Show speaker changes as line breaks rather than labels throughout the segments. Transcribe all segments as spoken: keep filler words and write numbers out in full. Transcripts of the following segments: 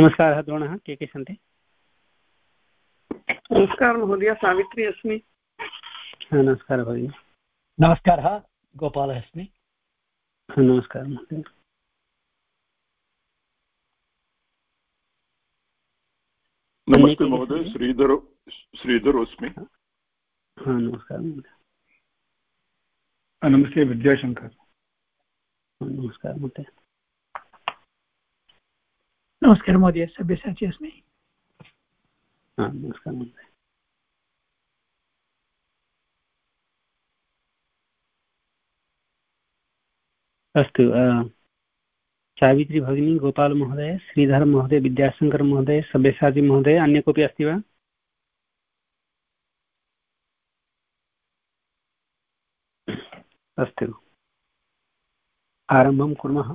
नमस्कारः द्रोणः, के के सन्ति?
नमस्कारः महोदय, सावित्री अस्मि।
नमस्कारः भगिनी।
नमस्कारः, गोपालः अस्मि।
नमस्कारः महोदय।
नमस्ते महोदय, श्रीधर श्रीधर अस्मि।
नमस्कारः महोदय।
नमस्ते, विद्याशंकर।
नमस्कारः महोदय।
नमस्कारः महोदय, सब्यसाची अस्मि।
नमस्कारः महोदय। अस्तु, सावित्री भगिनी, गोपाल महोदय, श्रीधर महोदय, विद्याशंकर महोदय, सब्यसाची महोदय, अन्य कोऽपि अस्ति वा? अस्तु, आरम्भं कुर्मः।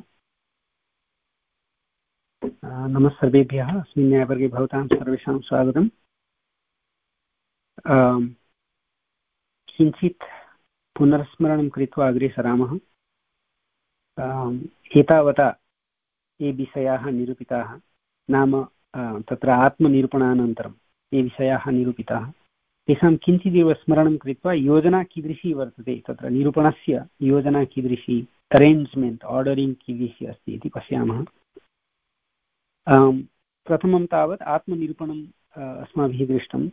नमः सर्वेभ्यः। अस्मिन् न्यायवर्गे भवतां सर्वेषां स्वागतम्। किञ्चित् पुनर्स्मरणं कृत्वा अग्रे सरामः। एतावता ये विषयाः निरूपिताः, नाम तत्र आत्मनिरूपणानन्तरं ये विषयाः निरूपिताः, तेषां किञ्चिदेव स्मरणं कृत्वा योजना कीदृशी वर्तते, तत्र निरूपणस्य योजना कीदृशी, अरेञ्ज्मेण्ट्, आर्डरिङ्ग् कीदृशी अस्ति इति पश्यामः। प्रथमं तावत् आत्मनिरूपणम् अस्माभिः दृष्टं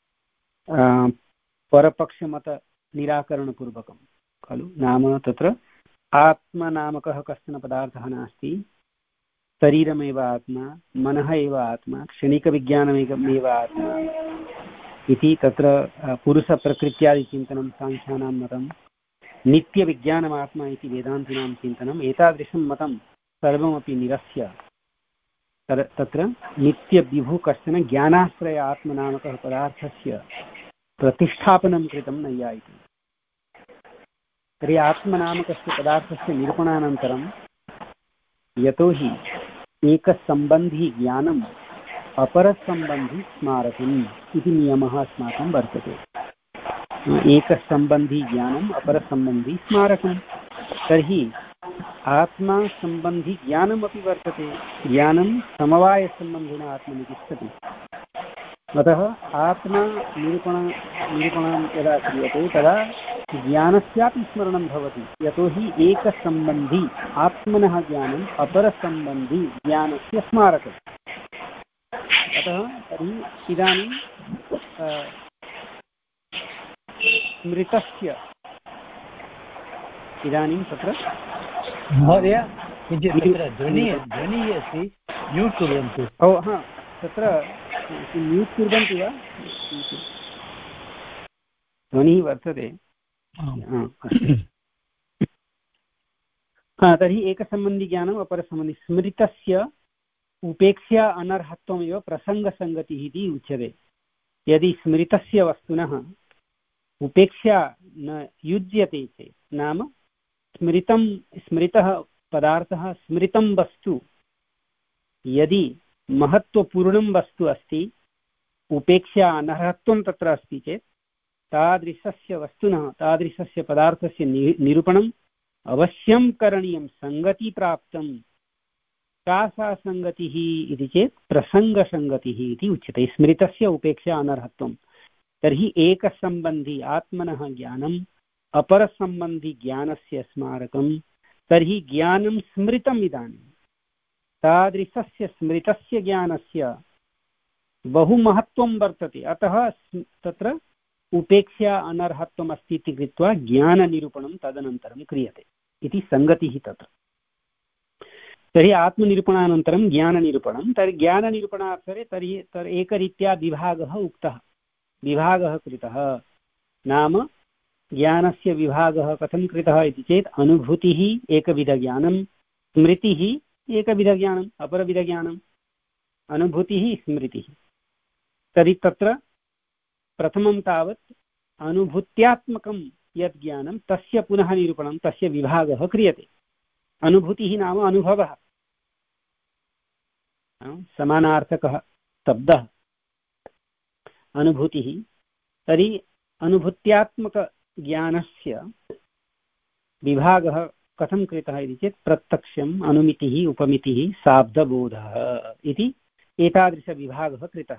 परपक्षमतनिराकरणपूर्वकं खलु। नाम तत्र आत्मनामकः कश्चन पदार्थः नास्ति, शरीरमेव आत्मा, मनः एव आत्मा, क्षणिकविज्ञानमेव आत्मा इति तत्र पुरुषप्रकृत्यादिचिन्तनं साङ्ख्यानां मतं, नित्यविज्ञानमात्मा इति वेदान्तिनां चिन्तनम्, एतादृशं मतं सर्वमपि निरस्य तत्र नित्यविभु कश्चन ज्ञानाश्रय आत्मनामकः पदार्थस्य प्रतिष्ठापनं कृतं नैयायिकैः। तर्हि आत्मनामकस्य पदार्थस्य निरूपणानन्तरं यतोहि एकसम्बन्धी ज्ञानम् अपरसम्बन्धी स्मारकम् इति नियमः अस्माकं वर्तते। एकसम्बन्धी ज्ञानम् अपरसम्बन्धी स्मारकं, तर्हि आत्मा सम्बन्धी ज्ञानमपि वर्तते, ज्ञानं समवायसम्बन्धिना आत्मनि तिष्ठति। अतः आत्मा निरूपण निरूपणं यदा क्रियते तदा ज्ञानस्यापि स्मरणं भवति, यतोहि एकसम्बन्धी आत्मनः ज्ञानम् अपरसम्बन्धी ज्ञानस्य स्मारकम्। अतः तर्हि इदानीं स्मृतस्य इदानीं तत्र
महोदय किञ्चित् तत्र ध्वनिः ध्वनिः अस्ति, म्यूट् कुर्वन्तु।
ओ हा, तत्र म्यूट् कुर्वन्ति वा? ध्वनिः वर्तते। तर्हि एकसम्बन्धिज्ञानम् अपरसम्बन्धि स्मृतस्य उपेक्षा अनर्हत्वमेव प्रसङ्गसङ्गतिः इति उच्यते। यदि स्मृतस्य वस्तुनः उपेक्षा न युज्यते चेत्, नाम स्मृतं स्मृतः पदार्थः स्मृतं वस्तु यदि महत्त्वपूर्णं वस्तु अस्ति, उपेक्षा अनर्हत्वं तत्र अस्ति चेत् तादृशस्य वस्तुनः तादृशस्य पदार्थस्य निरूपणम् अवश्यं करणीयं। सङ्गतिप्राप्तं का सा सङ्गतिः इति चेत् प्रसङ्गसङ्गतिः इति उच्यते। स्मृतस्य उपेक्षा अनर्हत्वं, तर्हि एकसम्बन्धी आत्मनः ज्ञानम् अपरसम्बन्धी ज्ञानस्य स्मारकं, तर्हि ज्ञानं स्मृतम्। इदानीं तादृशस्य स्मृतस्य ज्ञानस्य बहु महत्त्वं वर्तते, अतः तत्र उपेक्षा अनर्हत्वम् अस्ति इति कृत्वा ज्ञाननिरूपणं तदनन्तरं क्रियते इति सङ्गतिः तत्र। तर्हि आत्मनिरूपणानन्तरं ज्ञाननिरूपणं। तर्हि ज्ञाननिरूपणावसरे तर्हि तर् एकरीत्या विभागः उक्तः, विभागः कृतः। नाम ज्ञानस्य विभागः कथं कृतः इति चेत् अनुभूतिः एकविधज्ञानं, स्मृतिः एकविधज्ञानम्, अपरविधज्ञानम्, अनुभूतिः स्मृतिः। तर्हि तत्र प्रथमं तावत् अनुभूत्यात्मकं यत् ज्ञानं तस्य पुनः निरूपणं, तस्य विभागः क्रियते। अनुभूतिः नाम अनुभवः, समानार्थकः शब्दः अनुभूतिः। तर्हि अनुभूत्यात्मकज्ञानस्य विभागः कथं कृतः इति चेत् प्रत्यक्षम्, अनुमितिः, उपमितिः, शाब्दबोधः इति एतादृशविभागः कृतः।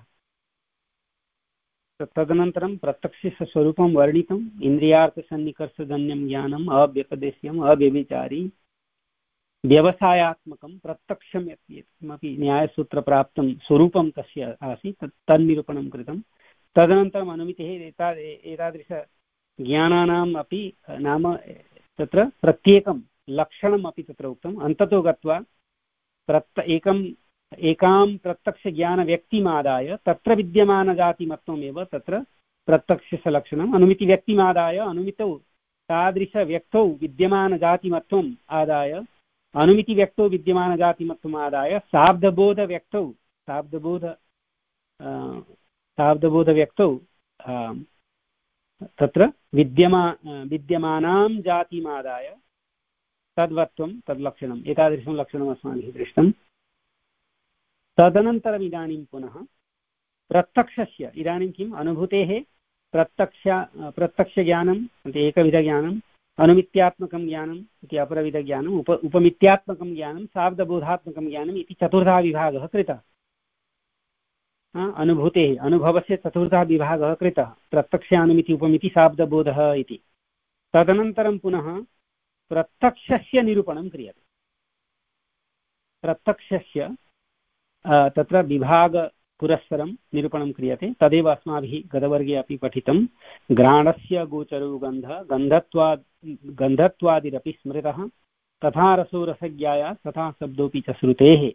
तदनन्तरं प्रत्यक्षस्य स्वरूपं वर्णितम्, इन्द्रियार्थसन्निकर्षजन्यं ज्ञानम्, अव्यपदेश्यम्, अव्यभिचारी, व्यवसायात्मकं प्रत्यक्षं यत्किमपि न्यायसूत्रप्राप्तं स्वरूपं तस्य आसीत् तत् तन्निरूपणं कृतं। तदनन्तरम् अनुमितिः एता एतादृशज्ञानानाम् अपि नाम तत्र प्रत्येकं लक्षणम् अपि तत्र उक्तम्। अन्ततो गत्वा प्रत्य एकम् एकां प्रत्यक्षज्ञानव्यक्तिमादाय तत्र विद्यमानजातिमत्वमेव तत्र प्रत्यक्षस्य लक्षणम्। अनुमितिव्यक्तिमादाय अनुमितौ तादृशव्यक्तौ विद्यमानजातिमत्वम् आदाय अनुमितिव्यक्तौ विद्यमानजातिमत्वम् आदाय शाब्दबोधव्यक्तौ शाब्दबोध शाब्दबोधव्यक्तौ तत्र विद्यमा विद्यमानां जातिमादाय तद्वत्वं तद्लक्षणम्, एतादृशं लक्षणम् अस्माभिः दृष्टम्। तदनन्तरम् इदानीं पुनः प्रत्यक्षस्य, इदानीं किम् अनुभूतेः प्रत्यक्ष प्रत्यक्षज्ञानम् एकविधज्ञानम्, अनुमित्यात्मकं ज्ञानम् इति अपरविधज्ञानम्, उप उपमित्यात्मकं ज्ञानं, शाब्दबोधात्मकं ज्ञानम् इति चतुर्धा विभागः कृतः। अनुभूतेः अनुभवस्य चतुर्थः विभागः कृतः, प्रत्यक्षानुमिति उपमिति शाब्दबोधः इति। तदनन्तरं पुनः प्रत्यक्षस्य निरूपणं क्रियते। प्रत्यक्षस्य तत्र विभागपुरस्सरं निरूपणं क्रियते। तदेव अस्माभिः गतवर्गे अपि पठितं। घ्राणस्य गोचरो गन्धः, गन्धत्वाद् गन्धत्वादिरपि स्मृतः, तथा रसो रसज्ञाया तथा शब्दोऽपि च श्रुतेः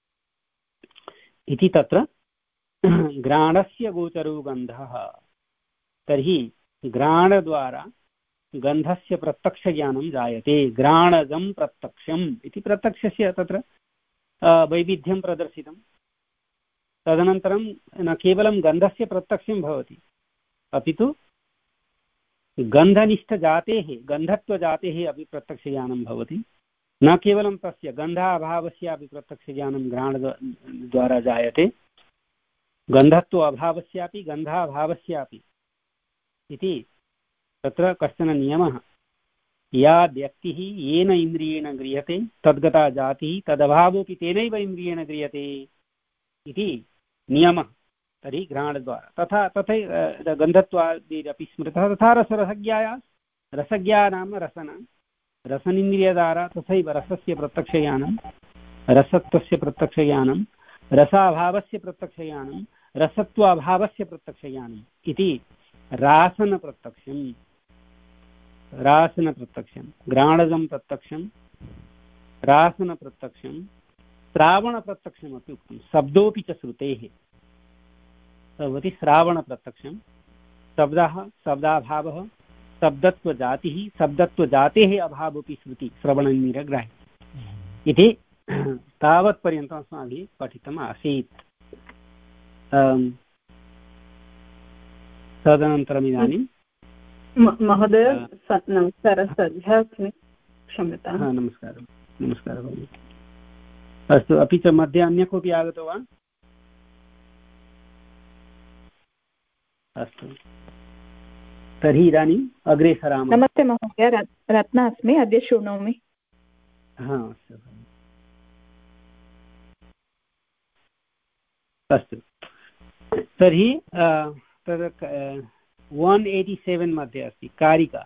इति तत्र घ्राणस्य गोचरो गन्धः। तर्हि घ्राणद्वारा गन्धस्य प्रत्यक्षज्ञानं जायते। घ्राणजं प्रत्यक्षम् इति प्रत्यक्षस्य तत्र वैविध्यं प्रदर्शितं। तदनन्तरं न केवलं गन्धस्य प्रत्यक्षं भवति, अपि तु गन्धनिष्ठजातेः गन्धत्वजातेः अपि प्रत्यक्षज्ञानं भवति। न केवलं तस्य गन्धाभावस्यापि प्रत्यक्षज्ञानं घ्राणद्वारा जायते, गन्धत्व अभावस्यापि गन्धाभावस्यापि इति तत्र कश्चन नियमः। या व्यक्तिः येन इन्द्रियेण गृह्यते तद्गता जातिः तदभावोऽपि तेनैव इन्द्रियेण गृह्यते इति नियमः। तर्हि घ्राणद्वारा तथा तथैव गन्धत्वादिरपि स्मृतः। तथा रसरसज्ञाया, रसज्ञा नाम रसन, रसनिन्द्रियद्वारा तथैव रसस्य प्रत्यक्षज्ञानं, रसत्वस्य प्रत्यक्षज्ञानं, रसाभावस्य प्रत्यक्षज्ञानं, रसत्वाभावस्य प्रत्यक्षज्ञानम् इति रासनप्रत्यक्षं रासनप्रत्यक्षं घ्राणजं प्रत्यक्षं रासनप्रत्यक्षं श्रावणप्रत्यक्षमपि उक्तं। शब्दोऽपि च श्रुतेः भवति श्रावणप्रत्यक्षं। शब्दः शब्दाभावः, शब्दत्वजातिः शब्दत्वजातेः अभावोऽपि श्रुति श्रवणनिरग्राह्य इति तावत्पर्यन्तम् अस्माभिः पठितम् आसीत्। तदनन्तरम् इदानीं
महोदय नमस्कारः, सद्यः अस्मि, क्षम्यताम्।
हा नमस्कारः नमस्कारः भगिनि। अस्तु, अपि च मध्ये अन्य कोऽपि आगतो वा? अस्तु, तर्हि इदानीम् अग्रे सरामः।
नमस्ते महोदय, रत्ना अस्मि, अद्य शृणोमि।
हा अस्तु अस्तु, तर्हि तद् वन् एय्टि सेवेन् मध्ये अस्ति कारिका।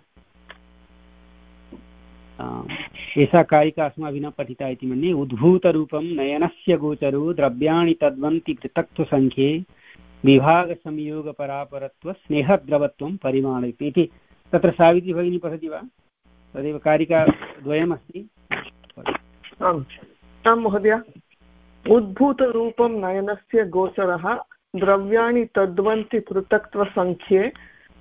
एषा कारिका अस्माभिः न पठिता इति मन्ये। उद्भूतरूपं नयनस्य गोचरो द्रव्याणि तद्वन्ति पृथक्त्वसङ्ख्ये विभागसंयोगपरापरत्व स्नेहद्रवत्वं परिमाणयति इति तत्र सावित्री भगिनी पठति वा? तदेव कारिका द्वयमस्ति।
आम् आम् महोदय। उद्भूतरूपं नयनस्य गोचरः द्रव्याणि तद्वन्ति पृथक्त्वसङ्ख्ये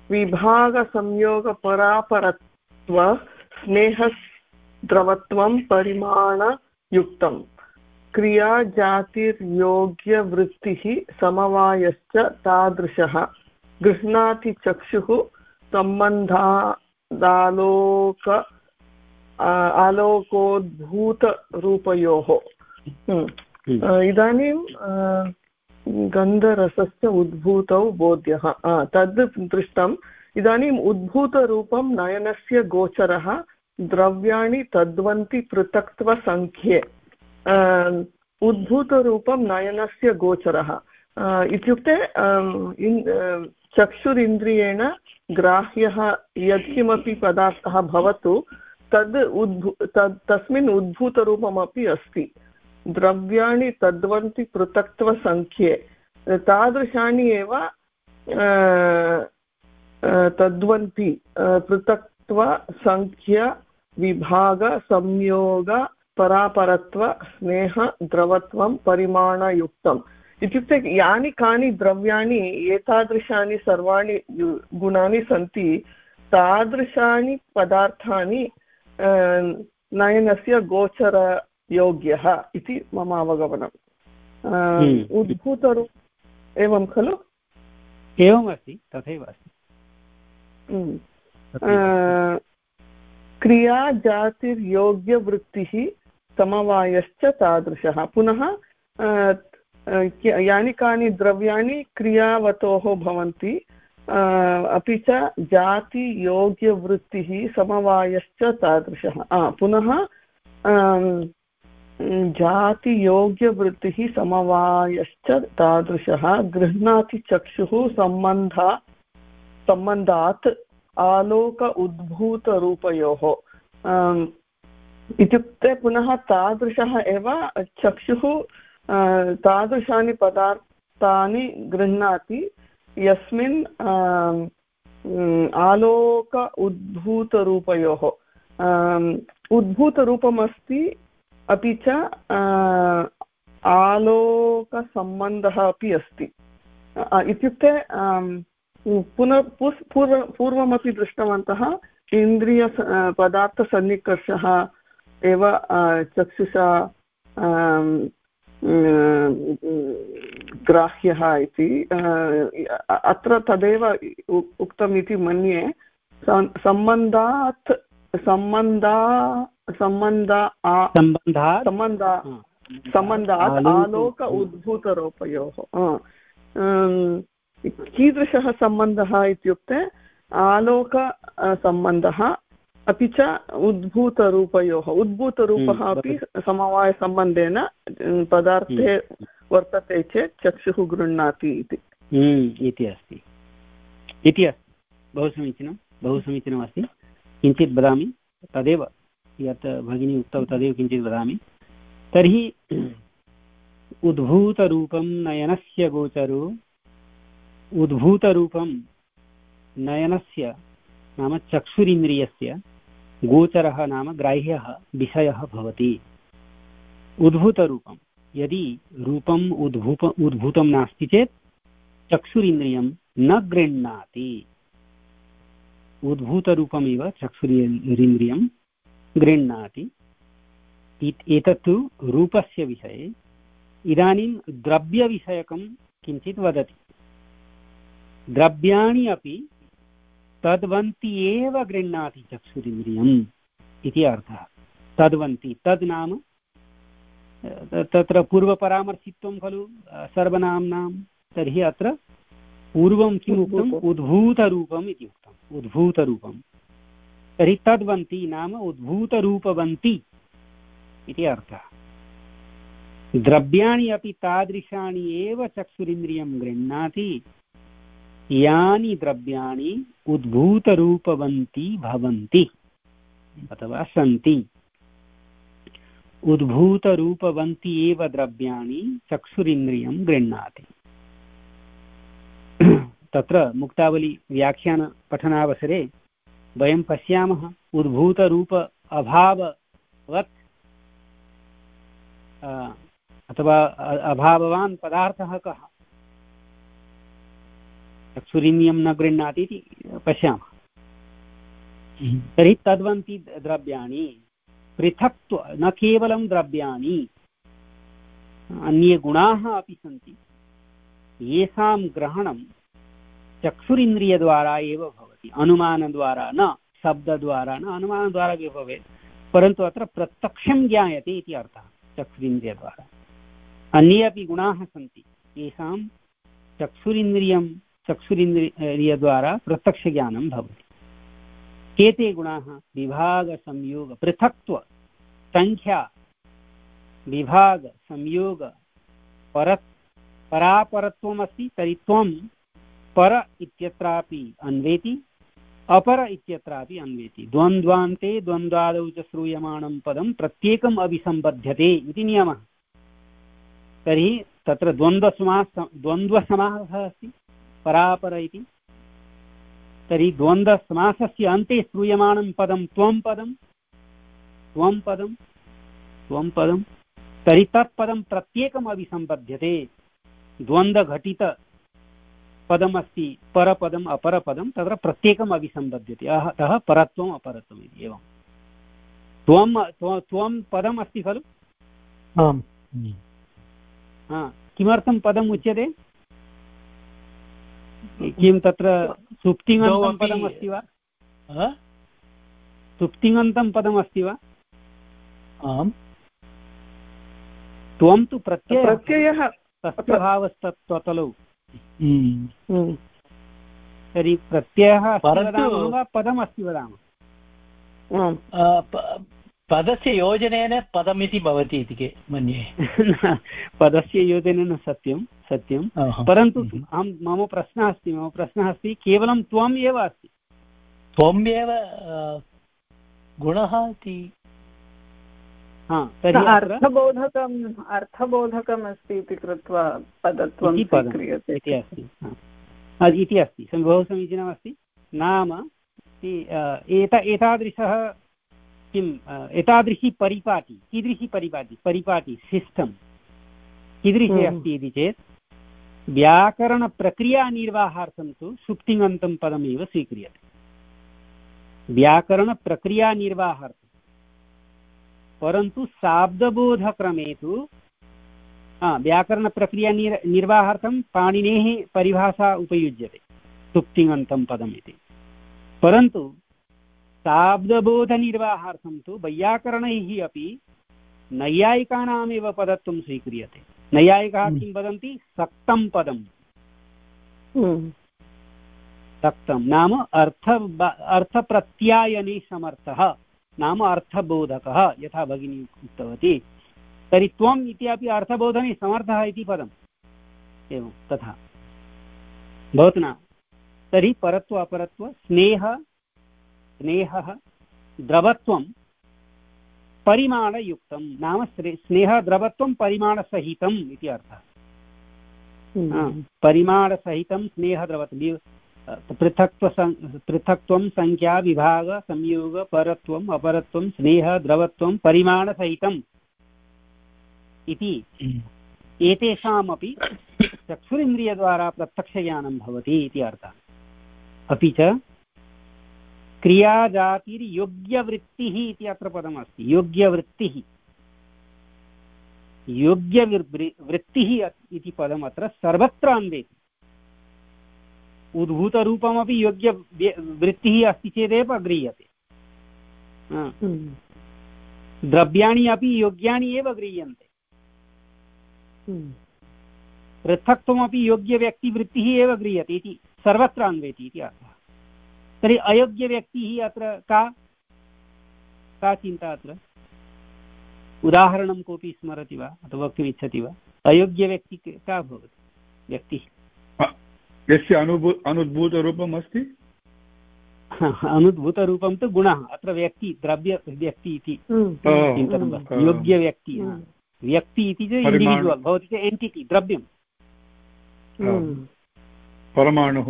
विभागसंयोगपरापरत्व स्नेहद्रवत्वं परिमाणयुक्तं क्रियाजातिर्योग्यवृत्तिः समवायश्च तादृशः गृह्णाति चक्षुः सम्बन्धादालोक आलोकोद्भूतरूपयोः। इदानीं गन्धरसस्य उद्भूतौ बोध्यः तद् दृष्टम्। इदानीम् उद्भूतरूपं नयनस्य गोचरः द्रव्याणि तद्वन्ति पृथक्त्वसङ्ख्ये उद्भूतरूपं नयनस्य गोचरः इत्युक्ते चक्षुरिन्द्रियेण ग्राह्यः यत्किमपि पदार्थः भवतु तद् उद्भू तद् तस्मिन् उद्भूतरूपमपि अस्ति। द्रव्याणि तद्वन्ति पृथक्त्वसङ्ख्ये तादृशानि एव तद्वन्ति पृथक्त्वसङ्ख्य विभाग संयोग परापरत्व स्नेह द्रवत्वं परिमाणयुक्तम् इत्युक्ते यानि कानि द्रव्याणि एतादृशानि सर्वाणि गुणानि सन्ति तादृशानि पदार्थानि नयनस्य गोचरयोग्यः इति मम अवगमनम्। उद्भूतरू एवं खलु?
एवमस्ति, तथैव अस्ति।
क्रिया जातिर्योग्यवृत्तिः समवायश्च तादृशः। पुनः यानि कानि द्रव्याणि क्रियावतोः भवन्ति अपि च जातियोग्यवृत्तिः समवायश्च तादृशः। पुनः जातियोग्यवृत्तिः समवायश्च तादृशः गृह्णाति चक्षुः सम्बन्ध सम्बन्धात् आलोक उद्भूतरूपयोः इत्युक्ते पुनः तादृशः एव चक्षुः तादृशानि पदार्थानि गृह्णाति यस्मिन् आलोक उद्भूतरूपयोः उद्भूतरूपमस्ति अपि च आलोकसम्बन्धः अपि अस्ति। इत्युक्ते पुनः पूर्व पूर्वमपि दृष्टवन्तः इन्द्रिय पदार्थसन्निकर्षः एव चक्षुषा ग्राह्यः इति। अत्र तदेव उक्तम् इति मन्ये। सम्बन्धात् सम्बन्धा सम्बन्धा सम्बन्धा सम्बन्धात् आलोक उद्भूतरूपयोः कीदृशः सम्बन्धः इत्युक्ते आलोकसम्बन्धः अपि च उद्भूतरूपयोः। उद्भूतरूपः अपि समवायसम्बन्धेन पदार्थे वर्तते चेत् चक्षुः गृह्णाति इति
इति अस्ति इति अस्ति। बहु समीचीनं, बहु समीचीनमस्ति। किञ्चित् वदामि, तदेव यत् भगिनी उक्तौ तदेव किञ्चित् वदामि। तर्हि उद्भूतरूपं नयनस्य गोचरो उद्भूतरूपं नयनस्य नाम चक्षुरिन्द्रियस्य गोचरः नाम ग्राह्यः विषयः भवति। उद्भूतरूपं यदि रूपम् उद्भूप उद्भूतं नास्ति चेत् चक्षुरिन्द्रियं न गृह्णाति। उद्भूतरूपमिव चक्षुरिन्द्रियं गृह्णाति। एतत्तु रूपस्य विषये। इदानीं द्रव्यविषयकं किञ्चित् वदति। द्रव्याणि अपि तद्वन्ति एव गृह्णाति चक्षुरिन्द्रियम् इति अर्थः। तद्वन्ति, तद् नाम तत्र पूर्वपरामर्शित्वं खलु सर्वनाम्नां। तर्हि अत्र पूर्वं किम् उक्तम्? उद्भूतरूपम् इति उक्तम्। उद्भूतरूपं तर्हि तद्वन्ति नाम उद्भूतरूपवन्ति इति अर्थः। द्रव्याणि अपि तादृशानि एव चक्षुरिन्द्रियं गृह्णाति यानि द्रव्याणि उद्भूतरूपवन्ति भवन्ति अथवा सन्ति। उद्भूतरूपवन्ति एव द्रव्याणि चक्षुरिन्द्रियं गृह्णाति। तत्र मुक्तावली व्याख्यानपठनावसरे वयं पश्यामः उद्भूतरूप अभाववत् अथवा अभाववान् पदार्थः कः? चक्षुरिन्द्रियं न गृह्णाति इति पश्यामः। तर्हि तद्वन्ति द्रव्याणि पृथक्त्व न केवलं द्रव्याणि अन्ये गुणाः अपि सन्ति येषां ग्रहणं चक्षुरिन्द्रियद्वारा एव भवति, अनुमानद्वारा न, शब्दद्वारा न, अनुमानद्वारा एव भवेत्। परन्तु अत्र प्रत्यक्षं ज्ञायते इति अर्थः चक्षुरिन्द्रियद्वारा। अन्ये अपि गुणाः सन्ति येषां चक्षुरिन्द्रियं चक्षुरिन्द्रियद्वारा प्रत्यक्षज्ञानं भवति। के ते गुणाः? विभाग संयोग पृथक्त्व संख्या विभाग संयोग पर परापरत्वमस्ति तर्हि त्वं पर इत्यत्रापि अन्वेति अपर इत्यत्रापि अन्वेति द्वन्द्वान्ते द्वन्द्वादौ च श्रूयमाणं पदं प्रत्येकम् अभिसम्बध्यते इति नियमः। तर्हि तत्र द्वन्द्वसमासः द्वन्द्वसमासः अस्ति परापर इति। तर्हि द्वन्द्वसमासस्य अन्ते श्रूयमाणं पदं त्वं पदं त्वं पदं त्वं पदं तर्हि तत्पदं प्रत्येकम् अभिसम्बध्यते। द्वन्द्वघटित पदमस्ति परपदम् अपरपदं तत्र प्रत्येकम् अभिसम्बध्यते अतः परत्वम् अपरत्वम् इति। एवं त्वं त्वं पदम् अस्ति खलु।
आम्।
हा किमर्थं पदम् उच्यते? किं तत्र सुप्तिङन्तं पदम् अस्ति वा? सुप्तिङन्तं पदम् अस्ति वा?
आम्।
त्वं तु प्रत्ययः
प्रत्ययः
तस्य भावस्तत्त्वतलौ। तर्हि प्रत्ययः अस्ति वदामः वा पदम् अस्ति वदामः?
पदस्य योजनेन पदमिति भवति इति मन्ये।
पदस्य योजनेन सत्यं सत्यं परन्तु अहं मम प्रश्नः अस्ति मम प्रश्नः अस्ति केवलं त्वम् एव अस्ति।
त्वम् एव गुणः इति।
अर्थबोधकम् अर्थबोधकम् अस्ति इति कृत्वा पदत्वं स्वीक्रियते
इति अस्ति इति अस्ति बहु समीचीनमस्ति। नाम एत एतादृशः किम् एतादृशी परिपाटी कीदृशी परिपाटी परिपाटी सिस्टम् कीदृशी अस्ति इति चेत् व्याकरणप्रक्रियानिर्वाहार्थं तु सुप्तिङन्तं पदमेव स्वीक्रियते। व्याकरणप्रक्रियानिर्वाहार्थं परन्तु शाब्दबोधक्रमे तु व्याकरणप्रक्रिया निर् निर्वाहार्थं पाणिनेः परिभाषा उपयुज्यते सुप्तिङन्तं पदम् इति। परन्तु शाब्दबोधनिर्वाहार्थं तु वैयाकरणैः अपि नैयायिकानामेव पदत्वं स्वीक्रियते। नैयायिकाः किं वदन्ति? सक्तं पदम्। सक्तं नाम अर्थ अर्थप्रत्यायने समर्थः नाम अर्थबोधकः यथा भगिनी उक्तवती। तर्हि त्वम् इत्यपि अर्थबोधने समर्थः इति पदम्। एवं तथा भवतु न। तर्हि परत्व अपरत्व स्नेह स्नेहः द्रवत्वं परिमाणयुक्तं नाम स्नेहः द्रवत्वं परिमाणसहितम् इति अर्थः। परिमाणसहितं स्नेहद्रवत्वं पृथक्त्व पृथक्त्वं संख्या विभाग संयोग परत्वम् अपरत्वं स्नेह द्रवत्वं परिमाणसहितम् इति एतेषामपि चक्षुरिन्द्रियद्वारा प्रत्यक्षज्ञानं भवति इति अर्थः। अपि च क्रियाजातिर्योग्यवृत्तिः इति अत्र पदमस्ति। योग्यवृत्तिः योग्यवृत्तिः इति पदम् अत्र सर्वत्र अन्वेति। उद्भूतरूपमपि योग्य वृत्तिः अस्ति चेदेव गृह्यते। द्रव्याणि अपि योग्यानि एव गृह्यन्ते। पृथक्त्वमपि योग्यव्यक्तिवृत्तिः एव गृह्यते इति सर्वत्र अन्वेति इति अर्थः। तर्हि अयोग्यव्यक्तिः अत्र का का चिन्ता? अत्र उदाहरणं कोऽपि स्मरति वा अथवा वक्तुमिच्छति वा? अयोग्यव्यक्ति का भवति? व्यक्तिः
यस्य अनुभू अनुद्भूतरूपम् अस्ति।
अनुद्भूतरूपं तु गुणः। अत्र व्यक्ति द्रव्य व्यक्ति इति चिन्तनं। योग्यव्यक्ति व्यक्ति इति चेत् इण्डिविजुवल् भवति चेत् एन्टिटि द्रव्यं
परमाणुः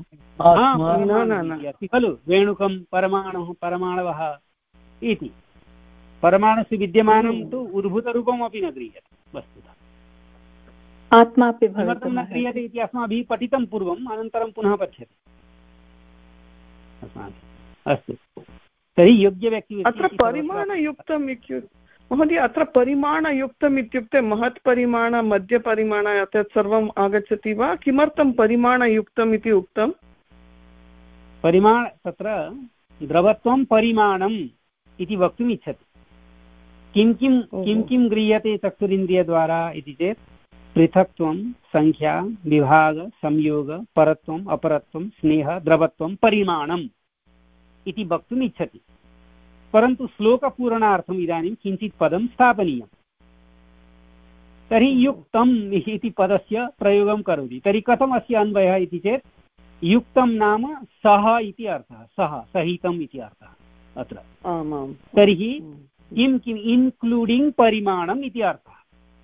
अस्ति खलु। वेणुकं परमाणुः परमाणवः इति। परमाणुषु विद्यमानं तु उद्भूतरूपमपि न गृह्यते वस्तुतः।
आत्मापि
किमर्थं न क्रियते इति अस्माभिः पठितं पूर्वम् अनन्तरं पुनः पठ्यते अस्माभिः। अस्तु तर्हि योग्यव्यक्तिः
अत्र परिमाणयुक्तम् इत्युक्ते महोदय अत्र परिमाणयुक्तम् इत्युक्ते महत्परिमाण मध्यपरिमाण तत् सर्वम् आगच्छति वा? किमर्थं परिमाणयुक्तम् इति उक्तं?
परिमाण तत्र द्रवत्वं परिमाणम् इति वक्तुम् इच्छति। किं किं किं किं गृह्यते चक्षुरिन्द्रियद्वारा इति चेत् पृथक्त्वं संख्या विभाग संयोग परत्वम् अपरत्वं स्नेह द्रवत्वं परिमाणम् इति वक्तुम् इच्छति। परन्तु श्लोकपूरणार्थम् इदानीं किञ्चित् पदं स्थापनीयं। तर्हि युक्तम् इति पदस्य प्रयोगं करोति। तर्हि कथम् अस्य अन्वयः इति चेत् युक्तं नाम सः इति अर्थः, सः सहितम् इति अर्थः अत्र। तर्हि किं किम् इन्क्लूडिङ्ग् परिमाणम् इति अर्थः।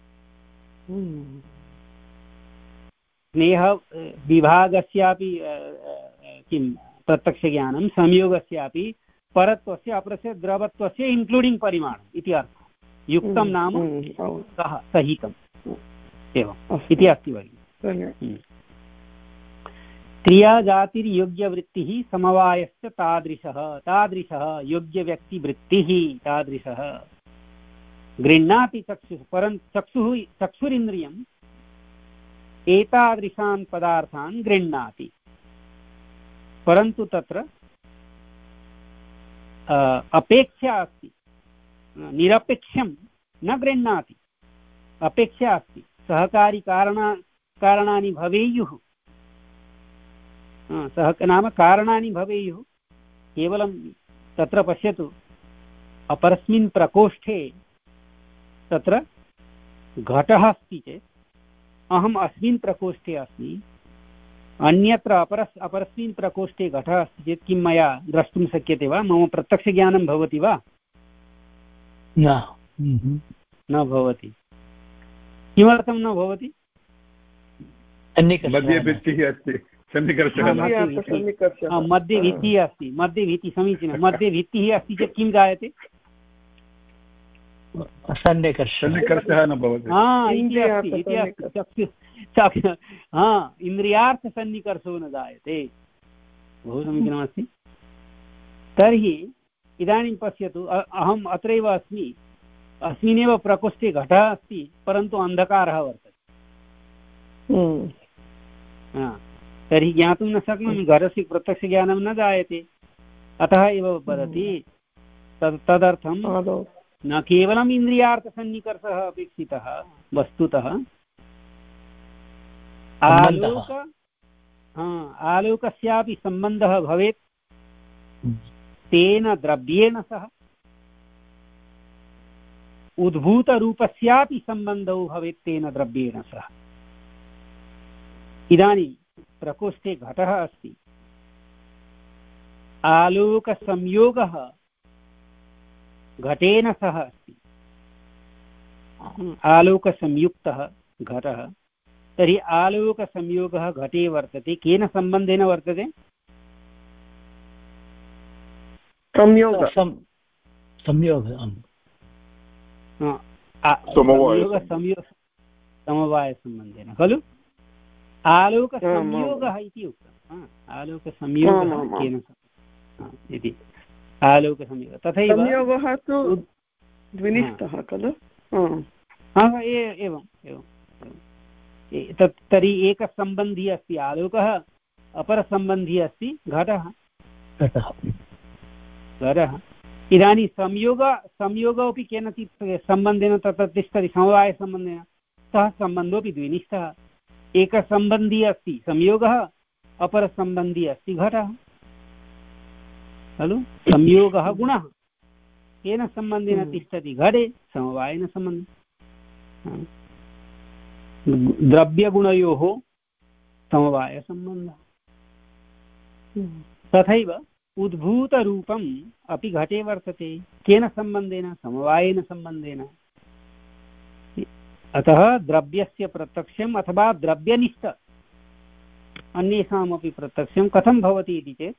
स्नेह विभागस्यापि किं प्रत्यक्षज्ञानं संयोगस्यापि परत्वस्य अपरस्य द्रवत्वस्य इन्क्लूडिङ्ग् परिमाणम् इति अर्थः। युक्तं नाम सः सहितम् एवम् इति अस्ति भगिनि। क्रियाजातिर्योग्यवृत्तिः समवायश्च तादृशः तादृशः योग्यव्यक्तिवृत्तिः तादृशः गृह्णाति चक्षुः परं चक्षुः चक्षुरिन्द्रियम् एतादृशान् पदार्थान् गृह्णाति, परन्तु तत्र अपेक्षा अस्ति, निरपेक्षं न गृह्णाति। अपेक्षा अस्ति, सहकारी कारणा कारणानि भवेयुः, सह नाम कारणानि भवेयुः। केवलं तत्र पश्यतु, अपरस्मिन् प्रकोष्ठे तत्र घटः अस्ति चेत् अहम् अस्मिन् प्रकोष्ठे अस्मि, अन्यत्र अपरस् अपरस्मिन् प्रकोष्ठे घटः अस्ति चेत् किं मया द्रष्टुं शक्यते वा? मम प्रत्यक्षज्ञानं भवति वा?
न
न भवति। किमर्थं न भवति?
मध्ये भित्तिः अस्ति, सन्निकर्षः
मध्ये भित्तिः अस्ति, मध्ये भित्तिः समीचीनं। मध्ये भित्तिः अस्ति चेत् किं जायते?
सन्निकर्षः न भवति।
हा, इन्द्रियार्थसन्निकर्षो न जायते। बहु समीचीनमस्ति। तर्हि इदानीं पश्यतु, अहम् अत्रैव अस्मि, अस्मिन्नेव प्रकोष्ठे घटः अस्ति, परन्तु अन्धकारः वर्तते। तर्हि ज्ञातुं न शक्नोमि, घटस्य प्रत्यक्षज्ञानं न जायते। अतः एव वदति तद् तदर्थं न केवलम् इन्द्रियार्थसन्निकर्षः अपेक्षितः, वस्तुतः आलोक आलोकस्यापि सम्बन्धः भवेत् तेन द्रव्येण सह, उद्भूतरूपस्यापि सम्बन्धौ भवेत् तेन द्रव्येण सह। इदानीं प्रकोष्ठे घटः अस्ति, आलोकसंयोगः घटेन सह अस्ति, आलोकसंयुक्तः घटः। तर्हि आलोकसंयोगः घटे वर्तते, केन सम्बन्धेन वर्तते?
संयोगः
समवायसम्बन्धेन खलु? आलोकसंयोगः इति उक्तम्। आलोकसंयोगः केन इति आलोकसंयोगः। तथैव
संयोगः तु द्विनिष्ठः खलु?
एवं एवं तत् तर्हि एकसम्बन्धी अस्ति आलोकः, अपरसम्बन्धी अस्ति घटः घटः इदानीं संयोग संयोगोऽपि केनचित् सम्बन्धेन तत्र तिष्ठति, समवायसम्बन्धेन। सः सम्बन्धोऽपि द्विनिष्ठः। एकसम्बन्धी अस्ति संयोगः, अपरसम्बन्धी अस्ति घटः खलु? संयोगः गुणः केन सम्बन्धेन तिष्ठति? घटे, समवायेन सम्बन्धः। द्रव्यगुणयोः समवायसम्बन्धः। तथैव उद्भूतरूपम् अपि घटे वर्तते, केन सम्बन्धेन? समवायेन सम्बन्धेन। अतः द्रव्यस्य प्रत्यक्षम् अथवा द्रव्यनिष्ठ अन्येषामपि प्रत्यक्षं कथं भवति इति चेत्,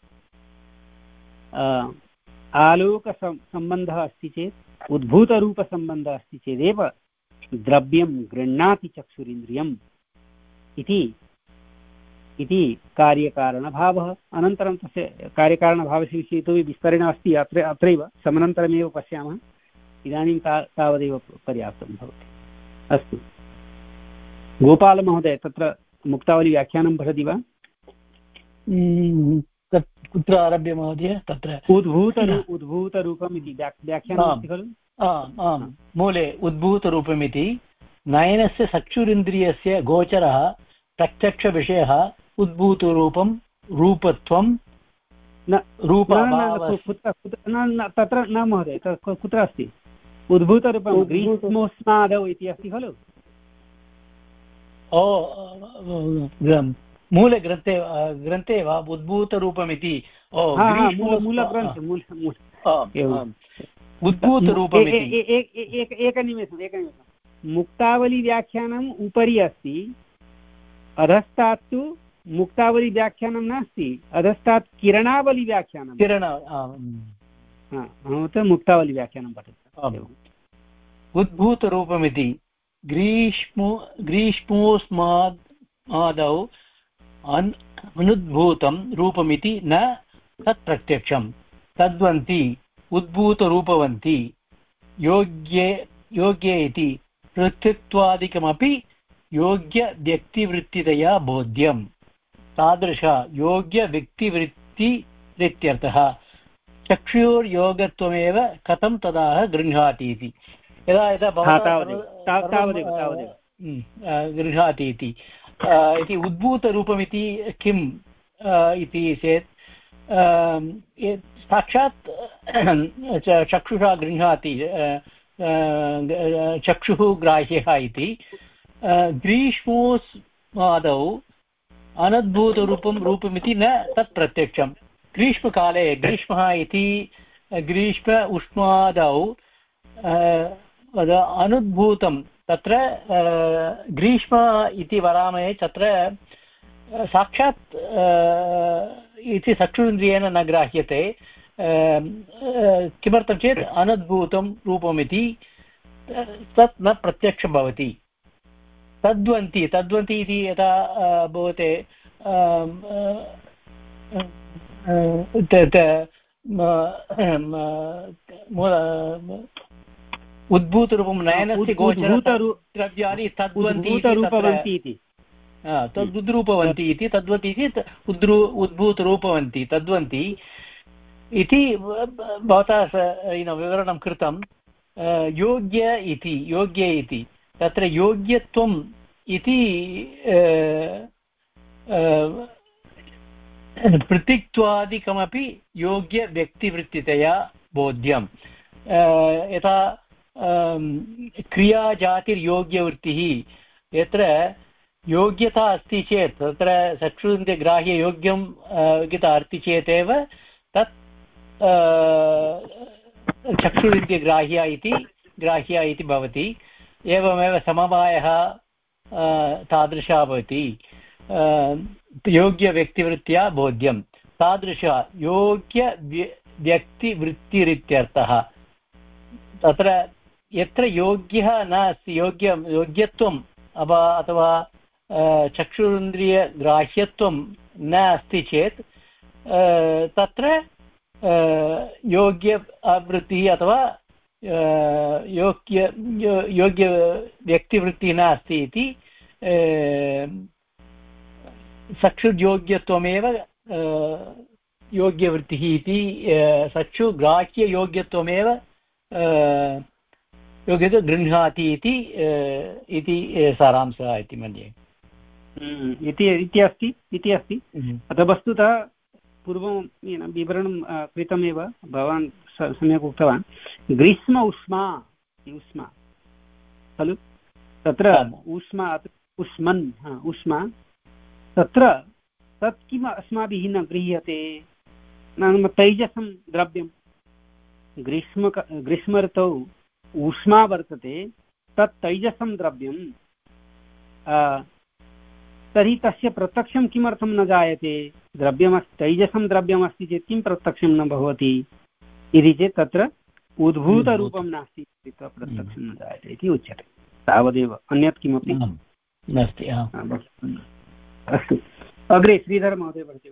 आलोकसम्बन्धः अस्ति चेत्, उद्भूतरूपसम्बन्धः अस्ति चेदेव द्रव्यं गृह्णाति चक्षुरिन्द्रियम् इति इति कार्यकारणभावः। अनन्तरं तस्य कार्यकारणभावस्य विषये इतोपि विस्तरेण अस्ति, अत्र अत्रैव समनन्तरमेव पश्यामः। इदानीं ता तावदेव पर्याप्तं भवति। अस्तु, गोपालमहोदय, तत्र मुक्तावलीव्याख्यानं पठति वा?
कुत्र आरभ्य महोदय? तत्र
उद्भूतरू उद्भूतरूपम् इति व्याख्यानम् अस्ति खलु?
आम्, मूले उद्भूतरूपमिति नयनस्य चक्षुरिन्द्रियस्य गोचरः प्रत्यक्षविषयः उद्भूतरूपं रूपत्वं
न तत्र न महोदय, कुत्र अस्ति उद्भूतरूपं? ग्रीष्मोष्णादौ इति अस्ति खलु?
ओ मूलग्रन्थे ग्रन्थे वा उद्भूतरूपमिति उद्भूतरूपमिति
एकनिमेषम् एकनिमेषं मुक्तावलीव्याख्यानम् उपरि अस्ति, अधस्तात् तु मुक्तावलीव्याख्यानं नास्ति, अधस्तात् किरणावलीव्याख्यानं
किरण
मुक्तावलीव्याख्यानं पठतु।
उद्भूतरूपमिति ग्रीष्मो ग्रीष्मोऽस्माद् आदौ अन् अनुद्भूतं रूपमिति न तत्प्रत्यक्षं तद्वन्ति उद्भूतरूपवन्ति योग्ये योग्ये इति पृथक्त्वादिकमपि योग्यव्यक्तिवृत्तितया बोध्यं तादृश योग्यव्यक्तिवृत्तिरित्यर्थः। चक्षुर्योगत्वमेव कथं तदाह गृह्णाति इति यदा यदा गृह्णाति इति इति उद्भूतरूपमिति किम् इति चेत् साक्षात् चक्षुषा गृह्णाति चक्षुः ग्राह्यः इति ग्रीष्मोऽस्मादौ अनद्भूतरूपं रूपमिति न तत् प्रत्यक्षं। ग्रीष्मकाले ग्रीष्मः इति ग्रीष्म उष्मादौ अनुद्भूतं तत्र ग्रीष्म इति वदामहे तत्र साक्षात् इति चक्षुरिन्द्रियेण न ग्राह्यते। किमर्थं चेत् अनद्भूतं रूपमिति तत् न प्रत्यक्षं भवति। तद्वन्ति तद्वन्ति इति यदा भवते उद्भूतरूपं नयनस्य गोचरद्रव्याणि तद्वन्ति इति तद्उद्रूपवन्ति इति तद्वन्ति इति उद्रू उद्भूतरूपवन्ति तद्वन्ति इति भवता विवरणं कृतं। योग्य इति योग्य इति तत्र योग्यत्वम् इति पृथिक्त्वादिकमपि योग्यव्यक्तिवृत्तितया बोध्यं। यथा क्रियाजातिर्योग्यवृत्तिः यत्र योग्यता अस्ति चेत् तत्र चक्षुरिन्द्रियग्राह्ययोग्यं योग्यता अस्ति चेदेव तत् चक्षुरिन्द्रियग्राह्य इति ग्राह्य इति भवति। एवमेव समवायः तादृशः भवति योग्यव्यक्तिवृत्त्या बोध्यं तादृश योग्यव्यक्तिवृत्तिरित्यर्थः। तत्र यत्र योग्यः नास्ति योग्य योग्यत्वम् अथवा चक्षुरिन्द्रियग्राह्यत्वं न अस्ति चेत् तत्र योग्यवृत्तिः अथवा योग्य योग्यव्यक्तिवृत्तिः नास्ति इति चक्षुर्योग्यत्वमेव योग्यवृत्तिः इति चक्षुग्राह्ययोग्यत्वमेव योग्यता गृह्णाति इति इति सारांशः इति मन्ये
इति इति अस्ति इति अस्ति अतः वस्तुतः पूर्वं विवरणं कृतमेव भवान् सम्यक् उक्तवान्। ग्रीष्म उष्मा उष्मा खलु तत्र उष्मा उष्मन् उष्मा तत्र तत् किम् अस्माभिः न गृह्यते नाम तैजसं द्रव्यं ग्रीष्म ग्रीष्म ऋतौ उष्मा वर्तते तत् तैजसं द्रव्यं तर्हि तस्य प्रत्यक्षं किमर्थं न जायते द्रव्यमस्ति तैजसं द्रव्यमस्ति चेत् किं प्रत्यक्षं न भवति इति चेत् तत्र उद्भूतरूपं नास्ति इति प्रत्यक्षं न जायते इति उच्यते तावदेव अन्यत् किमपि
नास्ति।
अस्तु अग्रे श्रीधर महोदय वदति वा?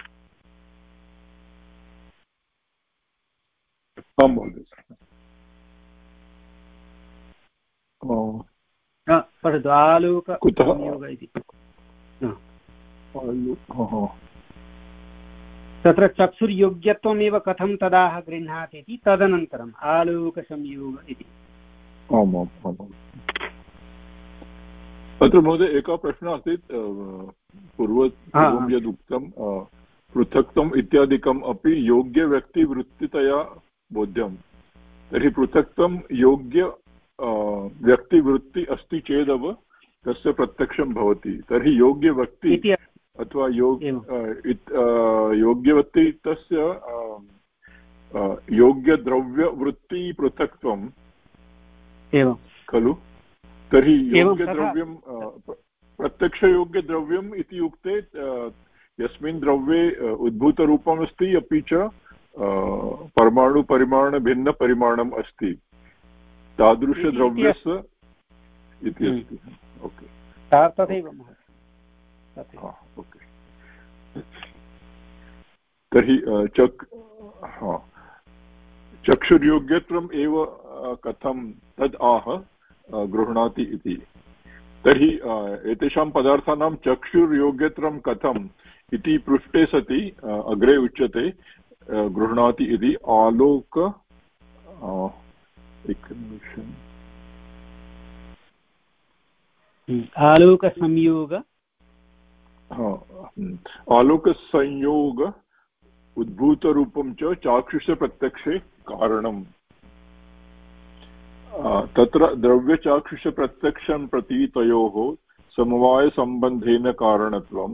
आं महोदय
पठतु आलोक
कुतः
इति तत्र चक्षुर्योग्यत्वमेव कथं तदाह गृह्णाति इति तदनन्तरम् आलोकसंयोग इति।
आम् आम् आम् अत्र महोदय एकः प्रश्नः आसीत् पूर्व पूर्वं यदुक्तं पृथक्त्वम् इत्यादिकम् अपि योग्यव्यक्तिवृत्तितया बोध्यं तर्हि पृथक्त्वं योग्य व्यक्तिवृत्ति अस्ति चेदव तस्य प्रत्यक्षं भवति तर्हि योग्यव्यक्ति अथवा योग योग्यव्यक्ति इत्यस्य योग्यद्रव्यवृत्तिपृथक्त्वम्
एवं
खलु तर्हि योग्यद्रव्यं प्रत्यक्षयोग्यद्रव्यम् इति उक्ते यस्मिन् द्रव्ये उद्भूतरूपम् अस्ति अपि च परमाणुपरिमाणभिन्नपरिमाणम् अस्ति तादृशद्रव्यस्य इति अस्ति ओके
तथैव
ओके तर्हि चक् चक्षुर्योग्यत्वम् एव कथं तद् आह गृह्णाति इति तर्हि एतेषां पदार्थानां चक्षुर्योग्यत्वं कथम् इति पृष्टे सति अग्रे उच्यते गृह्णाति इति आलोक एकनिमिषम्
आलोकसंयोग
आलोकसंयोग उद्भूतरूपं च चाक्षुषप्रत्यक्षे कारणम् तत्र द्रव्यचाक्षुषप्रत्यक्षं प्रति तयोः समवायसम्बन्धेन कारणत्वं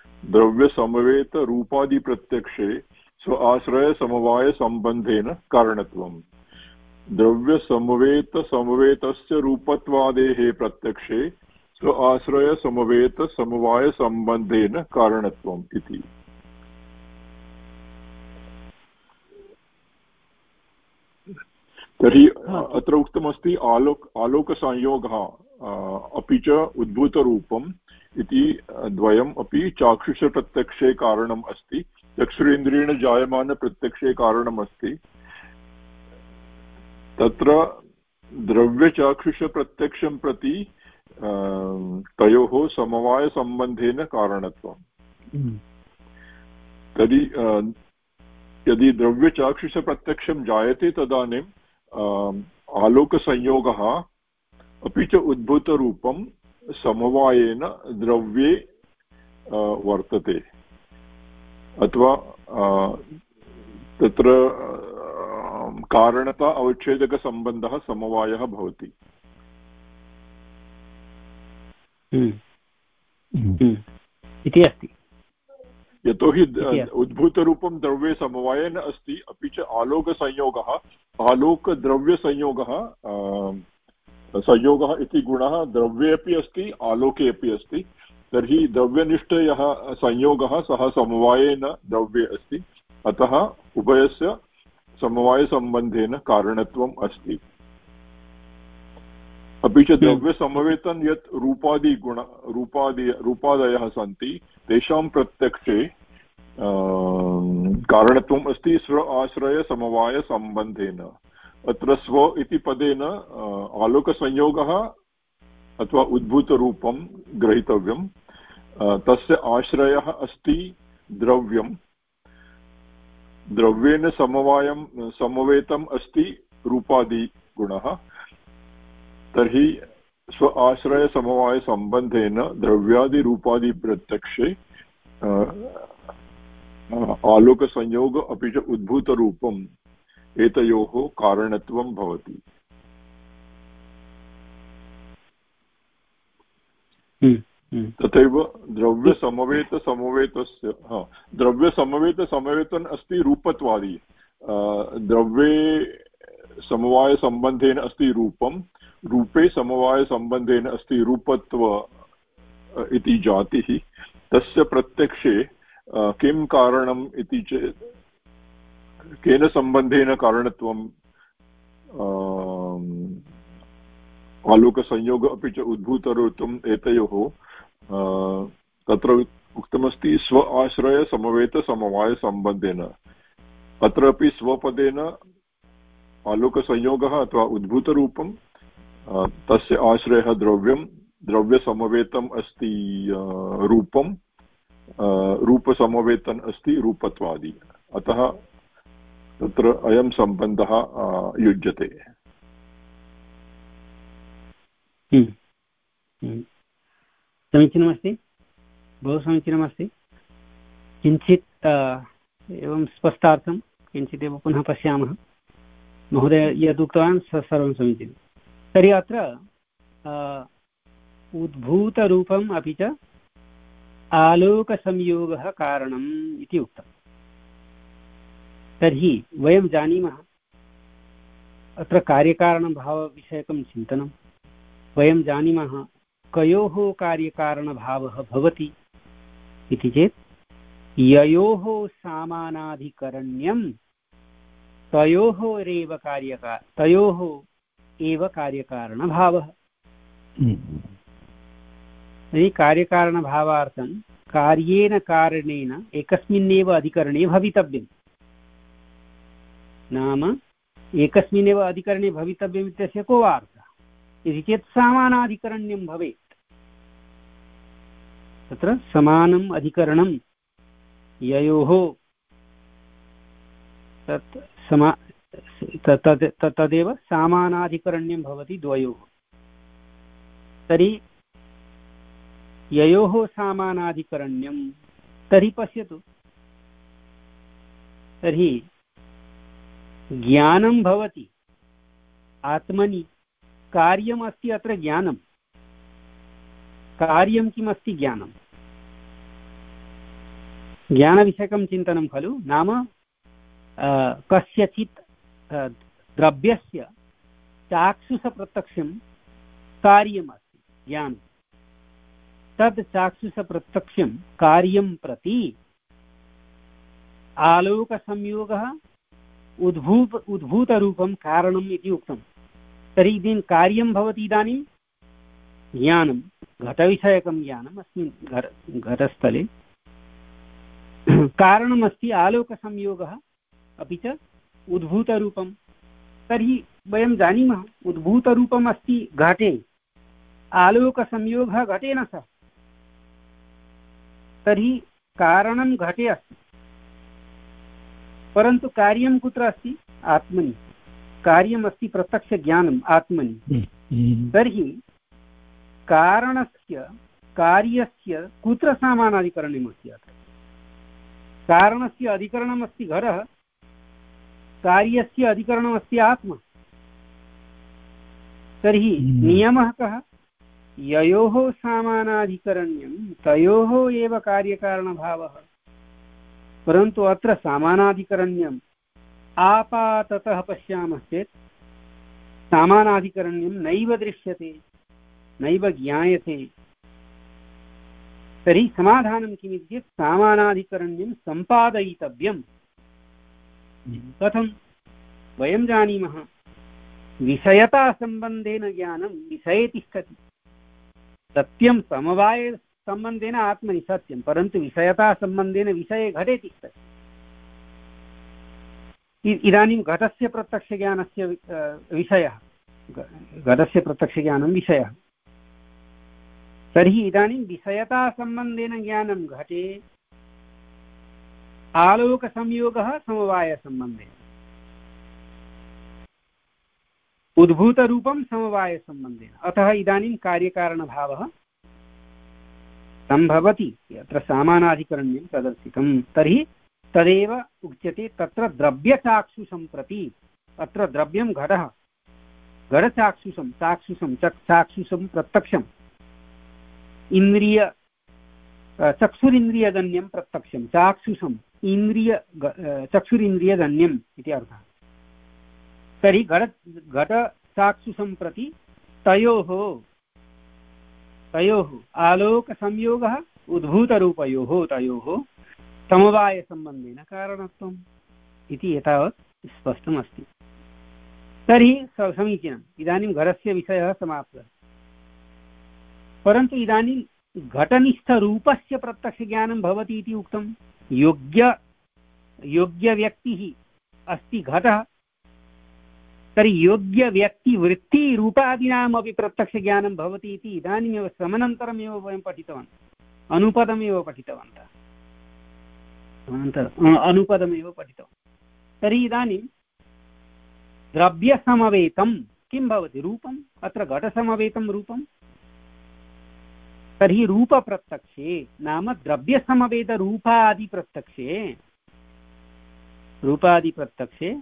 द्रव्यसमवेतरूपादिप्रत्यक्षे स्व आश्रयसमवायसम्बन्धेन कारणत्वं द्रव्यसमवेतसमवेतस्य रूपत्वादेः प्रत्यक्षे स्व आश्रयसमवेतसमवायसम्बन्धेन कारणत्वम् इति तर्हि अत्र उक्तमस्ति आलोक आलोकसंयोगः अपि च उद्भूतरूपम् इति द्वयम् अपि चाक्षुषप्रत्यक्षे कारणम् अस्ति चक्षुरेन्द्रियेण जायमानप्रत्यक्षे कारणम् अस्ति तत्र द्रव्यचाक्षुषप्रत्यक्षं प्रति तयोः समवायसम्बन्धेन कारणत्वम् तर्हि यदि द्रव्यचाक्षुषप्रत्यक्षं जायते तदानीं आलोकसंयोगः अपि च उद्भूतरूपं समवायेन द्रव्ये वर्तते अथवा तत्र कारणता अवच्छेदकसम्बन्धः समवायः भवति
इति अस्ति
यतोहि उद्भूतरूपं द्रव्ये समवायेन अस्ति अपि च आलोकसंयोगः आलोकद्रव्यसंयोगः संयोगः इति गुणः द्रव्ये अपि अस्ति आलोके अपि अस्ति तर्हि द्रव्यनिष्ठयः संयोगः सः समवायेन द्रव्ये अस्ति अतः उभयस्य समवायसम्बन्धेन कारणत्वम् अस्ति अपि च द्रव्यसमवेतं यत् रूपादिगुण रूपादि रूपादयः सन्ति तेषां प्रत्यक्षे कारणत्वम् अस्ति स्व आश्रयसमवायसम्बन्धेन अत्र स्व इति पदेन आलोकसंयोगः अथवा उद्भूतरूपं ग्रहीतव्यं तस्य आश्रयः अस्ति द्रव्यं द्रव्येन समवायं समवेतम् अस्ति रूपादिगुणः तर्हि स्व आश्रयसमवायसम्बन्धेन द्रव्यादिरूपादिप्रत्यक्षे आलोकसंयोग अपि च उद्भूतरूपम् एतयोः कारणत्वं भवति तथैव द्रव्यसमवेतसमवेतस्य द्रव्यसमवेतसमवेतन् अस्ति रूपत्वादि द्रव्ये समवायसम्बन्धेन अस्ति रूपं रूपे समवायसम्बन्धेन अस्ति रूपत्व इति जातिः तस्य प्रत्यक्षे किं कारणम् इति चेत् केन सम्बन्धेन कारणत्वं आलोकसंयोग अपि च उद्भूतरूपम् एतयोः तत्र उक्तमस्ति स्व आश्रयसमवेतसमवायसम्बन्धेन अत्रापि स्वपदेन आलोकसंयोगः अथवा उद्भूतरूपं तस्य आश्रयः द्रव्यं द्रव्यसमवेतम् अस्ति रूपं रूपसमवेतन् अस्ति रूपत्वादि अतः तत्र अयं सम्बन्धः युज्यते
समीचीनमस्ति बहु समीचीनमस्ति किञ्चित् एवं स्पष्टार्थं किञ्चिदेव पुनः पश्यामः महोदय यद् उक्तवान् स सर्वं समीचीनं तर्हि अत्र उद्भूतरूपम् अपि च आलोकसंयोगः कारणम् इति उक्तम्। तर्हि वयं जानीमः अत्र कार्यकारणभावविषयकं चिन्तनं। वयं जानीमः कयोः कार्यकारणभावः भवति इति चेत् ययोः सामानाधिकरण्यं तयोः एव कार्यका तयोः एव कार्यकारणभावः। तर्हि कार्यकारणभावार्थं कार्येन कारणेन एकस्मिन्नेव अधिकरणे भवितव्यं। नाम एकस्मिन्नेव अधिकरणे भवितव्यम् इत्यस्य को अर्थः इति चेत् समानाधिकरण्यं भवेत्। तत्र समानम् अधिकरणं ययोः तत् समा तदेव समानाधिकरण्यं भवति द्वयोः। तर्हि ययोः समानाधिकरण्यं तर्हि पश्यतु, तर्हि ज्ञानं भवति आत्मनि, कार्यमस्ति अत्र ज्ञानं। कार्यं किमस्ति? ज्ञानं। ज्ञानविषयकं चिन्तनं खलु। नाम कस्यचित् द्रव्यस्य चाक्षुषप्रत्यक्षं कार्यमस्ति ज्ञानं। तद् चाक्षुषप्रत्यक्षं कार्यं प्रति आलोकसंयोगः उद्भूत उद्भूतरूपं कारणम् इति उक्तं। तर्हि इदानीं कार्यं भवति इदानीं ज्ञानं, घटविषयकं ज्ञानम् अस्मिन् घट घटस्थले। कारणमस्ति आलोकसंयोगः अपि च उद्भूतरूपं। तर्हि वयं जानीमः उद्भूतरूपम् अस्ति घटे, आलोकसंयोगः घटेन सह। तर्हि कारणं घटे अस्ति, परन्तु कार्यं कुत्र अस्ति? आत्मनि। कार्यमस्ति प्रत्यक्षज्ञानम् आत्मनि। तर्हि कारणस्य कार्यस्य कुत्र समानाधिकरणमस्ति? अत्र कारणस्य अधिकरणमस्ति घटः, कार्यस्य अधिकरणमस्ति आत्मा। तर्हि नियमः कः? ययोः समानाधिकरण्यं तयोः एव कार्यकारणभावः। परन्तु अत्र समानाधिकरण्यम् आपाततः पश्यामश्चेत् समानाधिकरण्यं नैव दृश्यते, नैव ज्ञायते। तर्हि समाधानं किमिति चेत् समानाधिकरण्यं सम्पादयितव्यम्। कथं? वयं जानीमः विषयतासम्बन्धेन ज्ञानं विषये तिष्ठति। सत्यं समवायसम्बन्धेन आत्मनि सत्यं, परन्तु विषयतासम्बन्धेन विषये घटे तिष्ठति। इदानीं घटस्य प्रत्यक्षज्ञानस्य विषयः, घटस्य प्रत्यक्षज्ञानं विषयः। तर्हि इदानीं विषयतासम्बन्धेन ज्ञानं घटे, आलोकसंयोगः समवायसम्बन्धेन, उद्भूतरूपं समवायसम्बन्धेन। अतः इदानीं कार्यकारणभावः सम्भवति। अत्र समानाधिकरण्यं प्रदर्शितं। तर्हि तदेव उच्यते तत्र द्रव्यचाक्षुषं प्रति। अत्र द्रव्यं घटः, घटचाक्षुषं चाक्षुषं चाक्षुषं प्रत्यक्षम् इन्द्रिय चक्षुरिन्द्रियजन्यं प्रत्यक्षं चाक्षुषम् इन्द्रिय चक्षुरिन्द्रियजन्यम् इति अर्थः। तर्हि घट घटचाक्षुषं प्रति तयोः तयोः आलोकसंयोगः उद्भूतरूपयोः तयोः समवायसम्बन्धेन कारणत्वम् इति एतावत् स्पष्टमस्ति। तर्हि समीचीनम्। इदानीं घटस्य विषयः समाप्तः। परन्तु इदानीं घटनिष्ठरूपस्य प्रत्यक्षज्ञानं भवति इति उक्तं। योग्य योग्यव्यक्तिः अस्ति घटः। तर्हि योग्यव्यक्तिवृत्तिरूपादीनामपि प्रत्यक्षज्ञानं भवति इति इदानीमेव समनन्तरमेव वयं पठितवन्तः। अनुपदमेव पठितवन्तः अनन्तरम् अनुपदमेव पठितवन्तः। तर्हि इदानीं द्रव्यसमवेतं किं भवति? रूपम्। अत्र घटसमवेतं रूपं। तर्हि रूपप्रत्यक्षे नाम द्रव्यसमवेतरूपादिप्रत्यक्षे रूपादिप्रत्यक्षे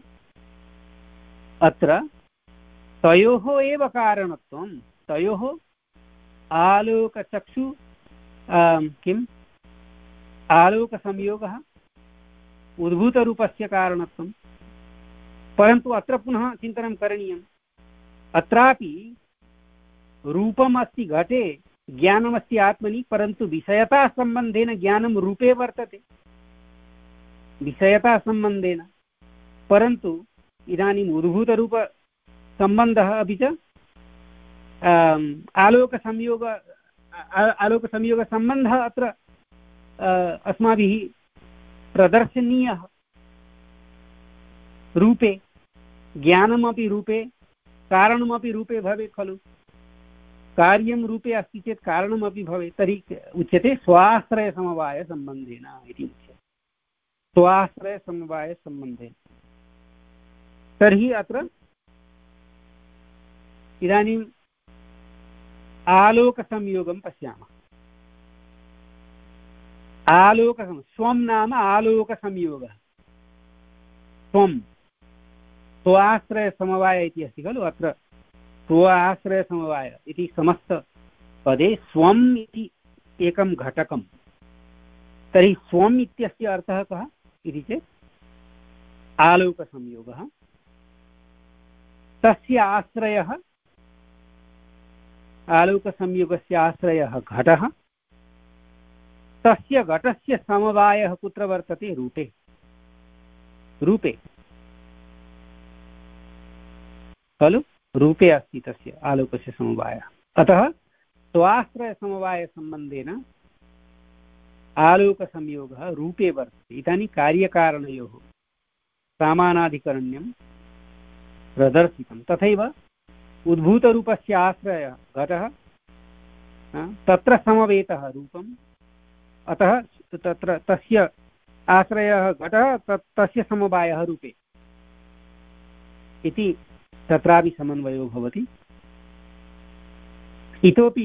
अत्र तयोः एव कारणत्वं, तयोः आलोकचक्षु किम् आलोकसंयोगः उद्भूतरूपस्य कारणत्वं। परन्तु अत्र पुनः चिन्तनं करणीयम्, अत्रापि रूपमस्ति घटे, ज्ञानमस्ति आत्मनि, परन्तु विषयतासम्बन्धेन ज्ञानं रूपे वर्तते, विषयतासम्बन्धेन। परन्तु इदानीम् उद्भूतरूपसम्बन्धः अपि च आलोकसंयोग आलोकसंयोगसम्बन्धः अत्र अस्माभिः प्रदर्शनीयः रूपे। ज्ञानमपि रूपे, कारणमपि रूपे भवेत् खलु। कार्यं रूपे अस्ति चेत् कारणमपि भवेत्। तर्हि उच्यते स्वाश्रयसमवायसम्बन्धेन इति उच्यते, स्वाश्रयसमवायसम्बन्धेन। तर्हि अत्र इदानीम् आलोकसंयोगं पश्यामः। आलोकसं स्वं नाम आलोकसंयोगः। स्वं स्वाश्रयसमवाय इति अस्ति खलु। अत्र स्वाश्रयसमवाय इति समस्तपदे स्वम् इति एकं घटकं। तर्हि स्वम् इत्यस्य अर्थः कः इति चेत् आलोकसंयोगः। तस्य आश्रयः, आलोकसंयोगस्य आश्रयः घटः। तस्य घटस्य समवायः कुत्र वर्तते? रूपे। रूपे खलु, रूपे अस्ति तस्य आलोकस्य समवायः। अतः स्वाश्रयसमवायसम्बन्धेन आलोकसंयोगः रूपे वर्तते। इदानीं कार्यकारणयोः सामानाधिकरण्यं प्रदर्शितं। तथैव उद्भूतरूपस्य आश्रयः घटः, तत्र समवेतः रूपम्। अतः तत्र तस्य आश्रयः घटः, तस्य समवायः रूपे इति तत्रापि समन्वयो भवति। इतोपि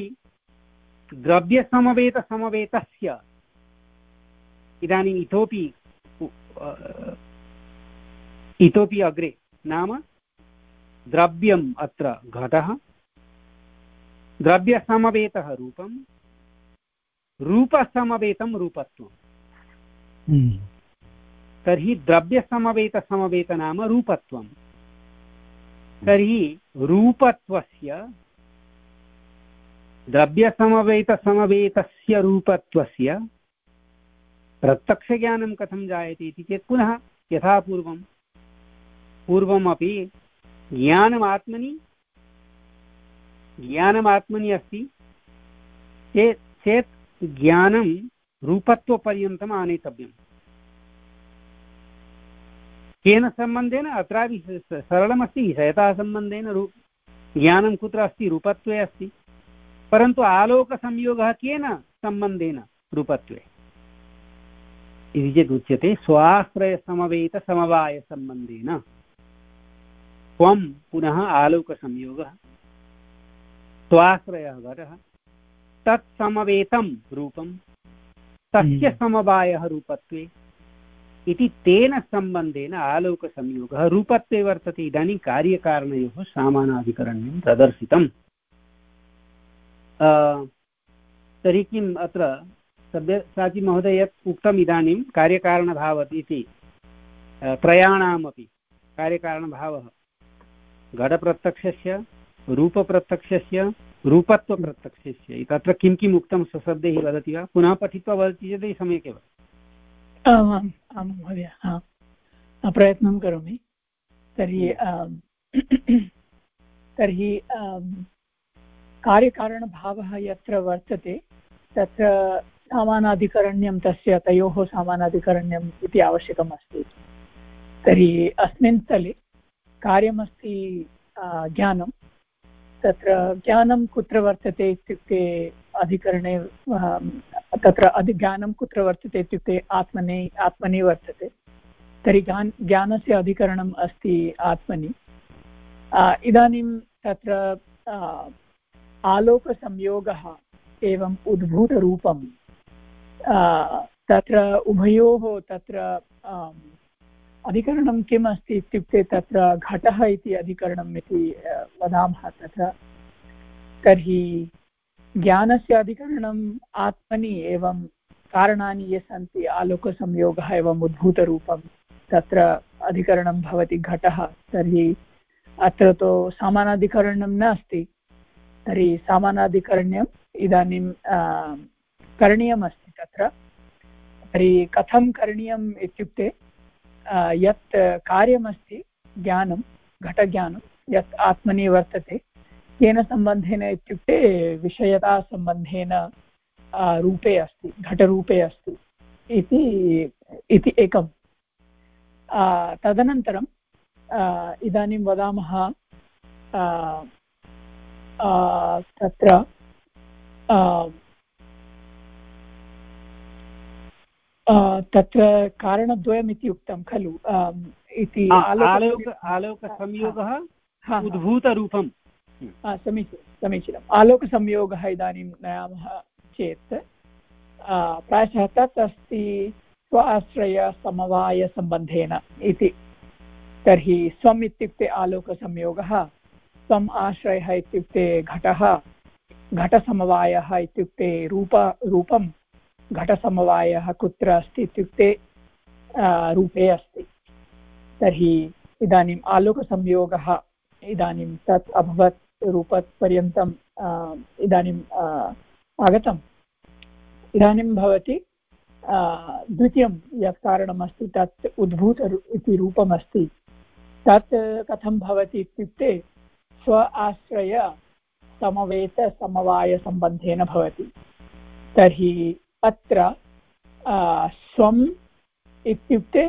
द्रव्यसमवेतसमवेतस्य, इदानीम् इतोपि इतोपि अग्रे, नाम द्रव्यम् अत्र घटः, द्रव्यसमवेतः रूपं, रूपसमवेतं रूपत्वम्। तर्हि द्रव्यसमवेतसमवेत नाम रूपत्वम्। तर्हि रूपत्वस्य, द्रव्यसमवेतसमवेतस्य रूपत्वस्य प्रत्यक्षज्ञानं कथं जायते इति चेत् पुनः यथा पूर्वं पूर्वमपि ज्ञानमात्मनि ज्ञानमात्मनि अस्ति चेत् चेत् ज्ञानं रूपत्वपर्यन्तम् आनेतव्यम्। केन सम्बन्धेन? अत्रापि सरलमस्ति, विषयतासम्बन्धेन। रूप ज्ञानं कुत्र अस्ति? रूपत्वे अस्ति। परन्तु आलोकसंयोगः केन सम्बन्धेन? रूपत्वे। इति चेत् उच्यते स्वाश्रयसमवेतसमवायसम्बन्धेन। त्वं पुनः आलोकसंयोगः, स्वाश्रयः घटः, तत्समवेतं रूपं, तस्य समवायः रूपत्वे इति तेन सम्बन्धेन आलोकसंयोगः रूपत्वे वर्तते। इदानीं कार्यकारणयोः सामानाधिकरण्यं प्रदर्शितम्। तर्हि किम् अत्र सब्यसाची महोदय यत् उक्तम् इदानीं कार्यकारणभावः इति त्रयाणामपि कार्यकारणभावः घटप्रत्यक्षस्य, रूपप्रत्यक्षस्य, रूपत्वप्रत्यक्षस्य, तत्र किं किम् उक्तं स्वशब्दैः वदति वा? पुनः पठित्वा वदति चेत् सम्यक् एव।
आम् आं महोदय, प्रयत्नं करोमि। तर्हि तर्हि कार्यकारणभावः यत्र वर्तते तत्र सामानाधिकरण्यं, तस्य तयोः सामानाधिकरण्यम् इति आवश्यकम् अस्ति। तर्हि अस्मिन् स्थले कार्यमस्ति ज्ञानं। तत्र ज्ञानं कुत्र वर्तते इत्युक्ते अधिकरणे, तत्र अधि ज्ञानं कुत्र वर्तते इत्युक्ते आत्मने आत्मनि वर्तते। तर्हि ज्ञान ज्ञानस्य अधिकरणम् अस्ति आत्मनि। इदानीं तत्र आलोकसंयोगः एवम् उद्भूतरूपं, तत्र उभयोः तत्र अधिकरणं किम् अस्ति इत्युक्ते तत्र घटः इति अधिकरणम् इति वदामः तत्र। तर्हि ज्ञानस्य अधिकरणम् आत्मनि एवं कारणानि ये सन्ति आलोकसंयोगः एवम् उद्भूतरूपं तत्र अधिकरणं भवति घटः, तर्हि अत्र तु समानाधिकरणं नास्ति, तर्हि समानाधिकरण्यम् इदानीं करणीयमस्ति तत्र। तर्हि कथं करणीयम् इत्युक्ते यत् कार्यमस्ति ज्ञानं घटज्ञानं यत् आत्मनि वर्तते केन सम्बन्धेन इत्युक्ते विषयतासम्बन्धेन रूपे अस्ति, घटरूपे अस्ति इति एकं। तदनन्तरं इदानीं वदामः तत्र तत्र कारणद्वयम् इति उक्तं खलु इति
आलोक आलोकसंयोगः उद्भूतरूपं।
समीचीनं समीचीनम् आलोकसंयोगः इदानीं नयामः चेत् प्रायशः तत् अस्ति स्वाश्रयसमवायसम्बन्धेन इति। तर्हि स्वम् इत्युक्ते आलोकसंयोगः, स्वम् आश्रयः इत्युक्ते घटः, घटसमवायः इत्युक्ते रूप रूपं, घटसमवायः कुत्र अस्ति इत्युक्ते रूपे अस्ति। तर्हि इदानीम् आलोकसंयोगः इदानीं तत् अभवत् रूपपर्यन्तम् इदानीम् आगतम्। इदानीं भवति द्वितीयं यत् कारणमस्ति तत् उद्भूत इति रूपमस्ति, तत् कथं भवति इत्युक्ते स्व आश्रय समवेतसमवायसम्बन्धेन भवति। तर्हि अत्र स्वम् इत्युक्ते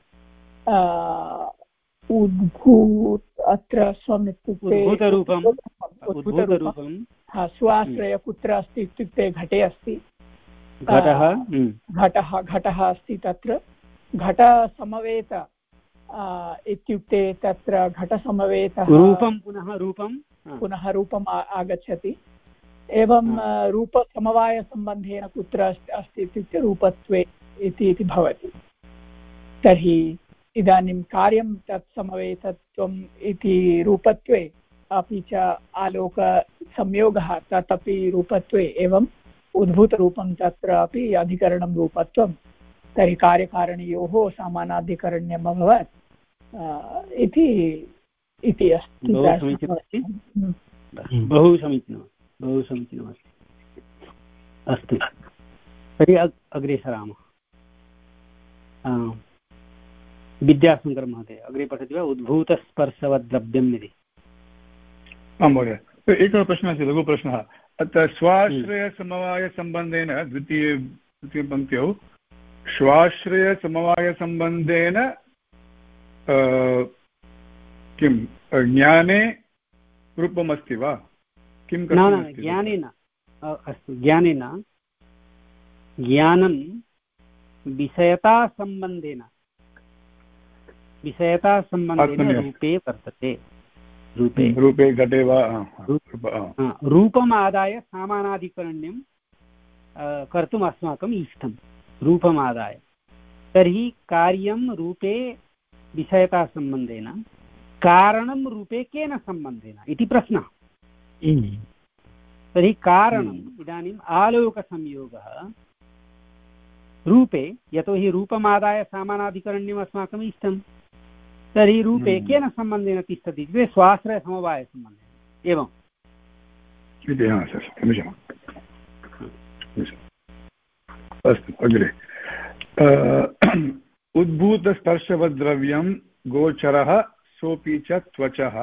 उद्भूत अत्र स्वम् इत्युक्ते उद्भूतरूपं, स्वाश्रय कुत्र अस्ति इत्युक्ते घटे अस्ति, घटः घटः घटः अस्ति तत्र। घटसमवेत इत्युक्ते तत्र घटसमवेतः
रूपं पुनः रूपं
पुनः रूपम् आगच्छति। एवं रूपसमवायसम्बन्धेन कुत्र अस्ति इत्युक्ते रूपत्वे इति भवति। तर्हि इदानीं कार्यं तत् समवेतत्वम् इति रूपत्वे, अपि च आलोकसंयोगः तत् अपि रूपत्वे, एवम् उद्भूतरूपं तत्र अपि अधिकरणं रूपत्वं। तर्हि कार्यकारणयोः समानाधिकरण्यम् अभवत् इति इति अस्ति।
बहु समीचीनमस्ति, बहु समीचीनं बहु समीचीनमस्ति। अस्तु, तर्हि अग्रे सरामः। विद्याशङ्कर महोदय अग्रे पठति वा? उद्भूतस्पर्शवद्द्रव्यम् इति।
आं महोदय, एकः प्रश्नः अस्ति, लघुप्रश्नः। अत्र स्वाश्रयसमवायसम्बन्धेन द्वितीये द्वितीयपङ्क्त्यौ स्वाश्रयसमवायसम्बन्धेन किं ज्ञाने रूपमस्ति वा? किं
ज्ञानेन? अस्तु, ज्ञानेन ज्ञानं विषयतासम्बन्धेन विषयतासम्बन्धेन रूपे वर्तते। रूपे
रूपे घटे वा
रूपम् आदाय समानाधिकरण्यं कर्तुम् अस्माकम् इष्टं, रूपम् आदाय। तर्हि कार्यं रूपे विषयतासम्बन्धेन, कारणं रूपे केन सम्बन्धेन इति प्रश्नः। तर्हि कारणम् इदानीम् आलोकसंयोगः रूपे, यतोहि रूपमादाय समानाधिकरण्यम् अस्माकम् इष्टं, तर्हि रूपे केन सम्बन्धेन तिष्ठति इत्युक्ते स्वाश्रयसमवायसम्बन्धेन। एवम्
अस्तु, अग्रे। उद्भूतस्पर्शवद्द्रव्यं गोचरः सोऽपि च त्वचः,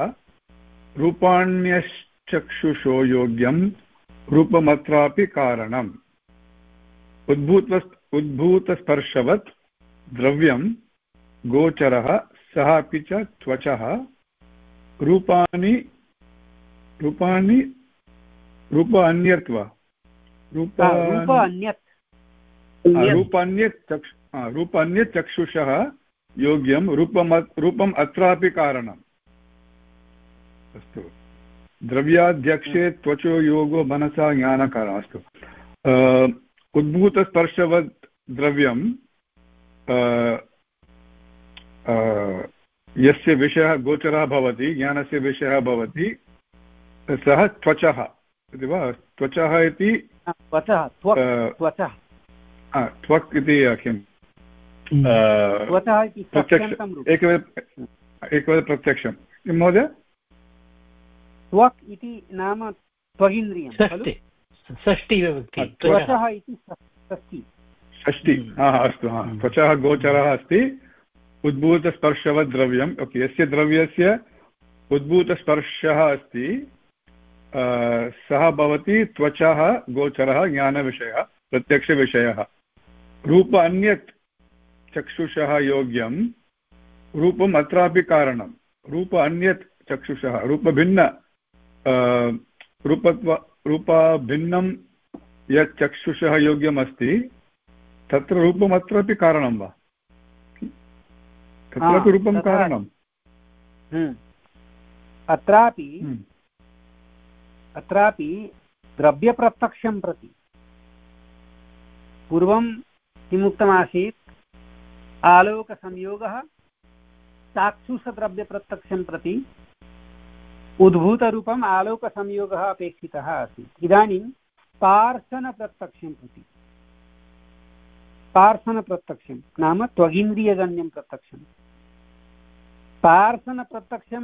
रूपाण्यश्चक्षुषो योग्यं रूपमत्रापि कारणम्। उद्भूत उद्भूतस्पर्शवत् द्रव्यं गोचरः सः अपि च त्वचः, रूपाणि रूपाणि रूप अन्यत् वा रूप अन्यत् रूप अन्यत् चक्षुषः योग्यं रूपम् रूपम् अत्रापि कारणम्। अस्तु, द्रव्याध्यक्षे त्वचो योगो मनसा ज्ञानकारणम्। अस्तु, उद्भूतस्पर्शवत् द्रव्यं यस्य विषयः गोचरः भवति, ज्ञानस्य विषयः भवति, सः त्वचः इति वा त्वचः इति
त्वचः त्वचः
त्वक् इति किं
त्वचः इति
प्रत्यक्षम् एकवद् एकवद् प्रत्यक्षं किं महोदय
त्वक् इति नाम त्वगिन्द्रियं खलु
षष्टिविभक्ति
त्वचः इति षष्टि
षष्टि हा अस्तु हा त्वचः गोचरः अस्ति उद्भूतस्पर्शवद् द्रव्यम् ओके यस्य द्रव्यस्य उद्भूतस्पर्शः अस्ति सः भवति त्वचः गोचरः ज्ञानविषयः प्रत्यक्षविषयः रूप अन्यत् चक्षुषः योग्यं रूपम् अत्रापि कारणं रूप अन्यत् चक्षुषः रूपभिन्न रूपत्व रूपभिन्नं यत् चक्षुषः योग्यमस्ति तत्र रूपमत्रापि कारणं वा तत्रापि रूपं कारणम्
अत्रापि अत्रापि द्रव्यप्रत्यक्षं प्रति पूर्वं किमुक्तमासीत् आलोकसंयोगः चाक्षुषद्रव्यप्रत्यक्षं प्रति उद्भूतरूपम् आलोकसंयोगः अपेक्षितः आसीत् इदानीं स्पार्शनप्रत्यक्षं प्रति स्पार्शनप्रत्यक्षं नाम त्वगिन्द्रियजन्यं प्रत्यक्षं स्पार्शनप्रत्यक्षं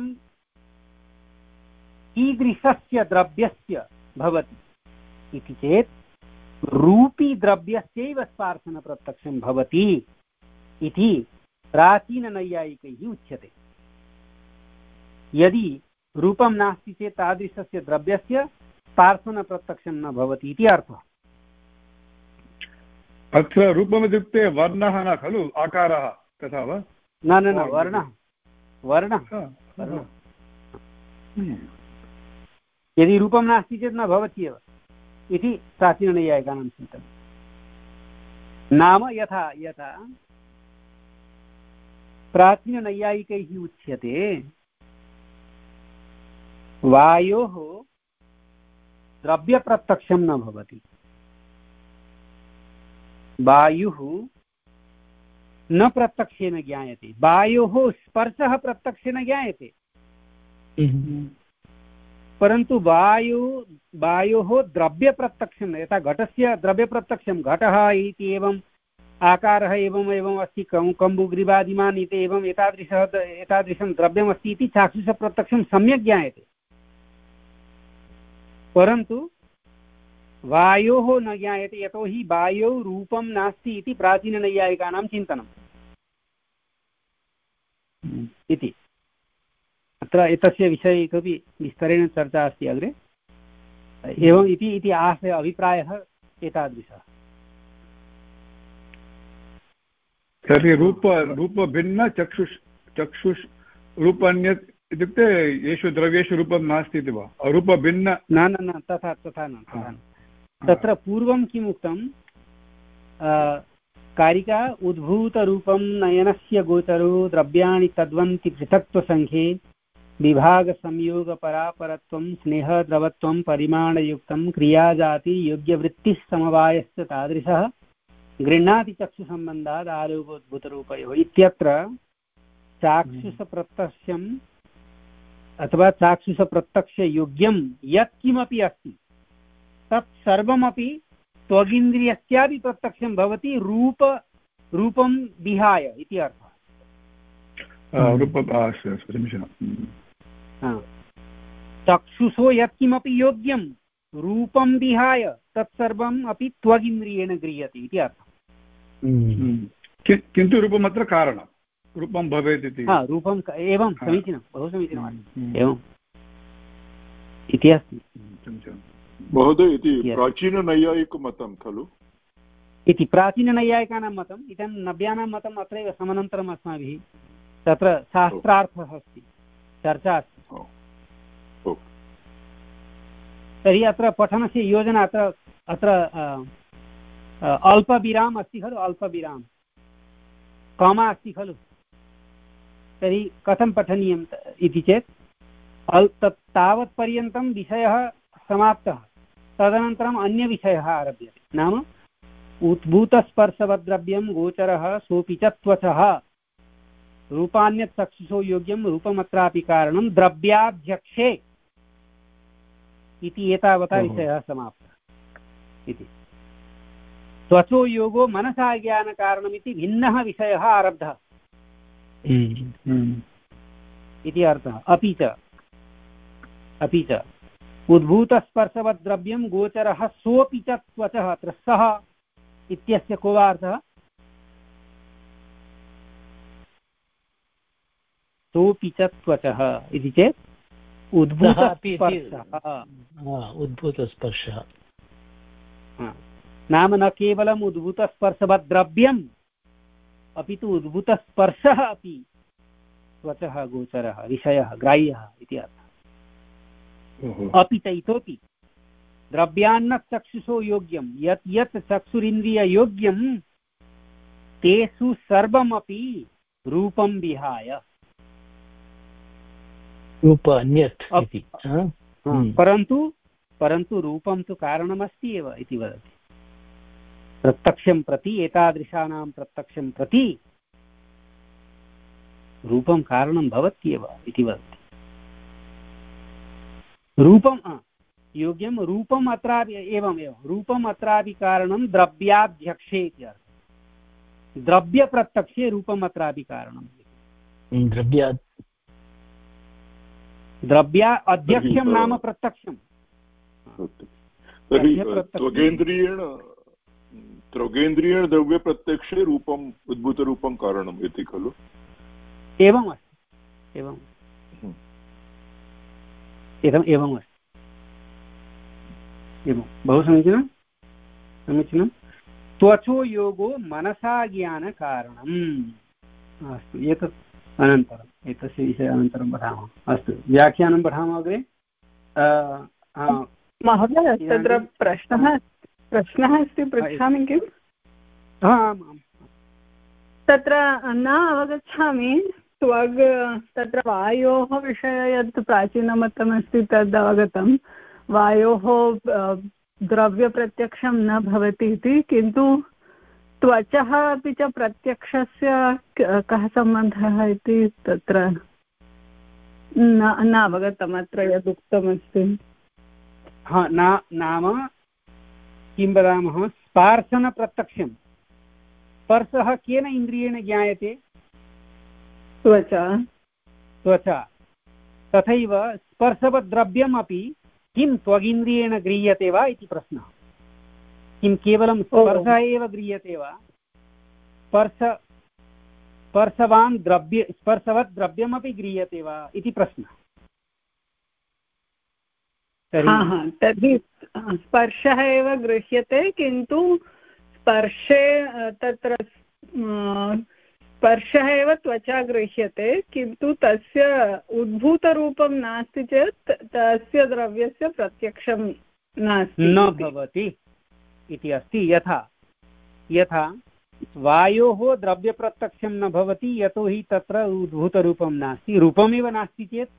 कीदृशस्य द्रव्यस्य भवति इति चेत् रूपी द्रव्यस्यैव स्पार्शनप्रत्यक्षं भवति इति प्राचीननैयायिकैः उच्यते यदि रूपं नास्ति चेत् तादृशस्य द्रव्यस्य स्पार्शनप्रत्यक्षं न भवति इति अर्थः
अत्र रूपमित्युक्ते वर्णः न खलु आकारः तथा वा
न न न वर्णः वर्णः यदि रूपं नास्ति चेत् न भवति एव इति प्राचीननैयायिकानां चिन्तनं नाम यथा यथा प्राचीननैयायिकैः उच्यते वायोः द्रव्यप्रत्यक्षं न भवति वायुः न प्रत्यक्षेन ज्ञायते वायोः स्पर्शः प्रत्यक्षेन ज्ञायते परन्तु वायु वायोः द्रव्यप्रत्यक्षं यथा घटस्य द्रव्यप्रत्यक्षं घटः इति एवम् आकारः एवम् एवम् अस्ति कं कम्बुग्रीवादिमान् इति एवम् एतादृशः एतादृशं द्रव्यमस्ति इति चाक्षुषप्रत्यक्षं सम्यक् ज्ञायते परन्तु वायोः न ज्ञायते यतोहि वायौ रूपं नास्ति इति प्राचीननैयायिकानां चिन्तनम् इति अत्र एतस्य विषये इतोपि विस्तरेण चर्चा अस्ति अग्रे एवम् इति इति आशय अभिप्रायः एतादृशः
तर्हि रूप रूपभिन्न चक्षुष चक्षुष रूपन्यत् इत्युक्ते येषु द्रव्येषु रूपं नास्ति इति वा रूपभिन्न
न न न तथा तथा न तथा न तत्र पूर्वं किम् उक्तं कारिका उद्भूतरूपं नयनस्य गोचरो द्रव्याणि तद्वन्ति पृथक्त्वसङ्ख्ये विभागसंयोगपरापरत्वं स्नेहद्रवत्वं परिमाणयुक्तं क्रियाजाति योग्यवृत्तिः समवायश्च तादृशः गृह्णाति चक्षुसम्बन्धात् आलोकोद्भूतरूपयोः इत्यत्र चाक्षुषप्रत्यक्षम् अथवा चाक्षुषप्रत्यक्षयोग्यं यत्किमपि अस्ति तत् सर्वमपि त्वगिन्द्रियस्यापि प्रत्यक्षं भवति रूप रूपं विहाय इति अर्थः चक्षुषो यत्किमपि योग्यं रूपं विहाय तत्सर्वम् अपि त्वगिन्द्रियेण गृह्यते इति अर्थः
किन्तु रूपमत्र कारणं रूपं भवेत् इति
रूपम् एवं समीचीनं बहु समीचीनम् एवम् इति अस्ति
महोदय इति प्राचीननैयायिकमतं खलु
इति प्राचीननैयायिकानां मतम् इदं नव्यानां मतम् अत्रैव समनन्तरम् अस्माभिः तत्र शास्त्रार्थः अस्ति चर्चा अस्ति तर्हि अत्र पठनस्य योजना अत्र अत्र अल्पविराम अस्ति खलु अल्पविराम कमा अस्ति खलु तर्हि कथं पठनीयम् इति चेत् अल् तत् तावत्पर्यन्तं विषयः समाप्तः तदनन्तरम् अन्यविषयः आरभ्यते नाम उद्भूतस्पर्शवद्द्रव्यं गोचरः सोऽपि च त्वचः रूपान्यत् चक्षुषो योग्यं रूपमत्रापि कारणं द्रव्याध्यक्षे इति एतावता विषयः समाप्तः इति। त्वचो योगो मनसा ज्ञानकारणमिति भिन्नः विषयः आरब्धः इति अर्थः। अपि च अपि च उद्भूतस्पर्शवद् द्रव्यं गोचरः सोऽपि च त्वचः। अत्र सः इत्यस्य को वा अर्थः? सोऽपि च त्वचः इति चेत् उद्भूतस्पर्शः
उद्भूतस्पर्शः
नाम न केवलम् उद्भूतस्पर्शवद् द्रव्यम् अपि तु उद्भूतस्पर्शः अपि त्वचः गोचरः विषयः ग्राह्यः इति अर्थः। अपि च इतोपि द्रव्यान्न चक्षुषो योग्यं यत् यत् चक्षुरिन्द्रिययोग्यं तेषु सर्वमपि रूपं विहाय।
रूप अन्यत् इति।
परन्तु परन्तु रूपं तु कारणमस्ति एव इति वदति। प्रत्यक्षं प्रति एतादृशानां प्रत्यक्षं प्रति रूपं कारणं भवत्येव इति वदति। रूपं योग्यं रूपम् अत्रापि एवम् एवं रूपम् अत्रापि कारणं द्रव्याध्यक्षे इति अर्थः। द्रव्यप्रत्यक्षे रूपम् अत्रापि कारणं।
द्रव्या
द्रव्या अध्यक्षं नाम प्रत्यक्षं।
तर्हि त्वगेन्द्रियेण त्वगेन्द्रियेण द्रव्यप्रत्यक्षे रूपम् उद्भूतरूपं कारणम् इति खलु?
एवम् अस्ति एवम् एवम् एवम् अस्ति एवं बहु समीचीनं समीचीनं। त्वचो योगो मनसा ज्ञानकारणम्। अस्तु एतत् अनन्तरम् एतस्य विषये अनन्तरं पठामः। अस्तु व्याख्यानं पठामः अग्रे।
महोदय तत्र प्रश्नः प्रश्नः अस्ति, पृच्छामि किम्?
आम् आम्
तत्र न अवगच्छामि। त्वग् तत्र वायोः विषये यत् प्राचीनमतमस्ति तद् अवगतं। वायोः द्रव्यप्रत्यक्षं न भवति इति, किन्तु त्वचः अपि च प्रत्यक्षस्य कः सम्बन्धः इति तत्र न अवगतम् अत्र यदुक्तमस्ति।
हा नाम किं वदामः, स्पार्शनप्रत्यक्षं स्पर्शः केन इन्द्रियेण ज्ञायते?
त्वचा
त्वचा। तथैव स्पर्शवद्द्रव्यमपि किं त्वगिन्द्रियेण गृह्यते वा इति प्रश्नः। किं केवलं स्पर्शः एव गृह्यते वा? स्पर्श स्पर्शवान् द्रव्य स्पर्शवत् द्रव्यमपि गृह्यते वा इति प्रश्नः।
तर्हि स्पर्शः एव गृह्यते, किन्तु स्पर्शे तत्र स्पर्शः एव त्वचा गृह्यते, किन्तु तस्य उद्भूतरूपं नास्ति चेत् तस्य द्रव्यस्य प्रत्यक्षं नास्ति
न भवति इति अस्ति। यथा यथा वायोः द्रव्यप्रत्यक्षं न भवति यतोहि तत्र उद्भूतरूपं नास्ति। रूपमेव नास्ति चेत्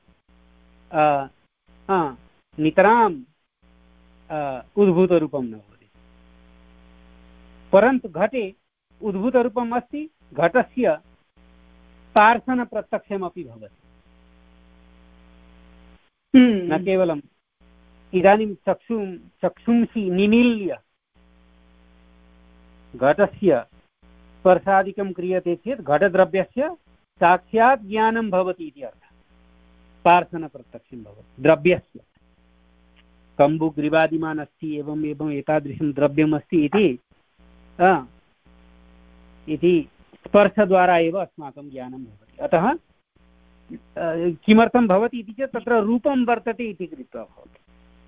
नितराम् उद्भूतरूपं न भवति। परन्तु घटे उद्भूतरूपम् अस्ति, घटस्य स्पार्शनप्रत्यक्षमपि भवति। न केवलम् इदानीं चक्षुं चक्षुंसि निमील्य घटस्य स्पर्शादिकं क्रियते चेत् घटद्रव्यस्य साक्षात् ज्ञानं भवति इति अर्थः। स्पार्शनप्रत्यक्षं भवति द्रव्यस्य। कम्बुग्रीवादिमान् अस्ति, एवम् एवम् एतादृशं द्रव्यमस्ति इति इति स्पर्शद्वारा एव अस्माकं ज्ञानं भवति। अतः किमर्थं भवति इति चेत् तत्र रूपं वर्तते इति कृत्वा भवति।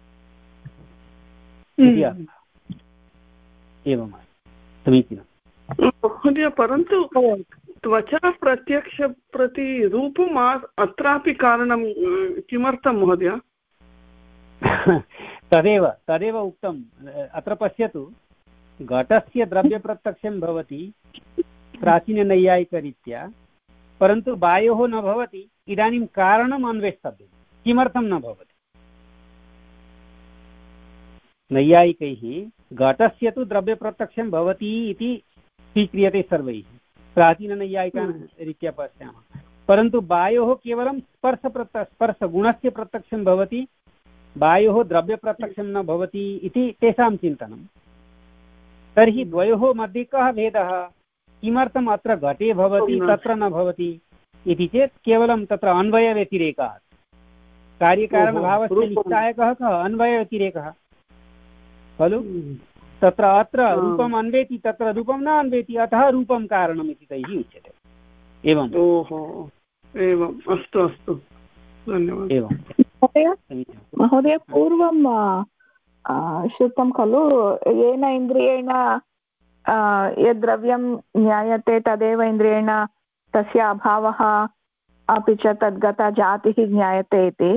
एवम् समीचीनं
महोदय। परन्तु त्वचा प्रत्यक्ष प्रति रूपम् अत्रापि कारणं किमर्थं महोदय?
तदेव तदेव उक्तम्। अत्र पश्यतु, घटस्य द्रव्यप्रत्यक्षं भवति प्राचीननैयायिकरीत्या, परन्तु वायोः न भवति। इदानीं कारणम् अन्वेष्टव्यं, किमर्थं न भवति। नैयायिकैः घटस्य तु द्रव्यप्रत्यक्षं भवति इति स्वीक्रियते सर्वैः, प्राचीननैयायिकानां रीत्या पश्यामः। परन्तु वायोः केवलं स्पर्शप्रत्य स्पर्शगुणस्य प्रत्यक्षं भवति, वायोः द्रव्यप्रत्यक्षं न भवति इति तेषां चिन्तनं। तर्हि द्वयोः मध्ये कः भेदः, किमर्थम् अत्र घटे भवति तत्र न भवति इति चेत् केवलं तत्र अन्वयव्यतिरेकात्। कार्यकारणभावस्य निश्चायकः कः, अन्वयव्यतिरेकः खलु। तत्र अत्र रूपम् अन्वेति तत्र रूपं न अन्वेति, अतः रूपं कारणम् इति तैः उच्यते। एवम्।
ओहो एवम्, अस्तु अस्तु, धन्यवादः।
एवं
महोदय, पूर्वं श्रुतं खलु, येन इन्द्रियेण यद् द्रव्यं ज्ञायते तदेव इन्द्रियेण तस्य अभावः अपि च तद्गता जातिः ज्ञायते इति।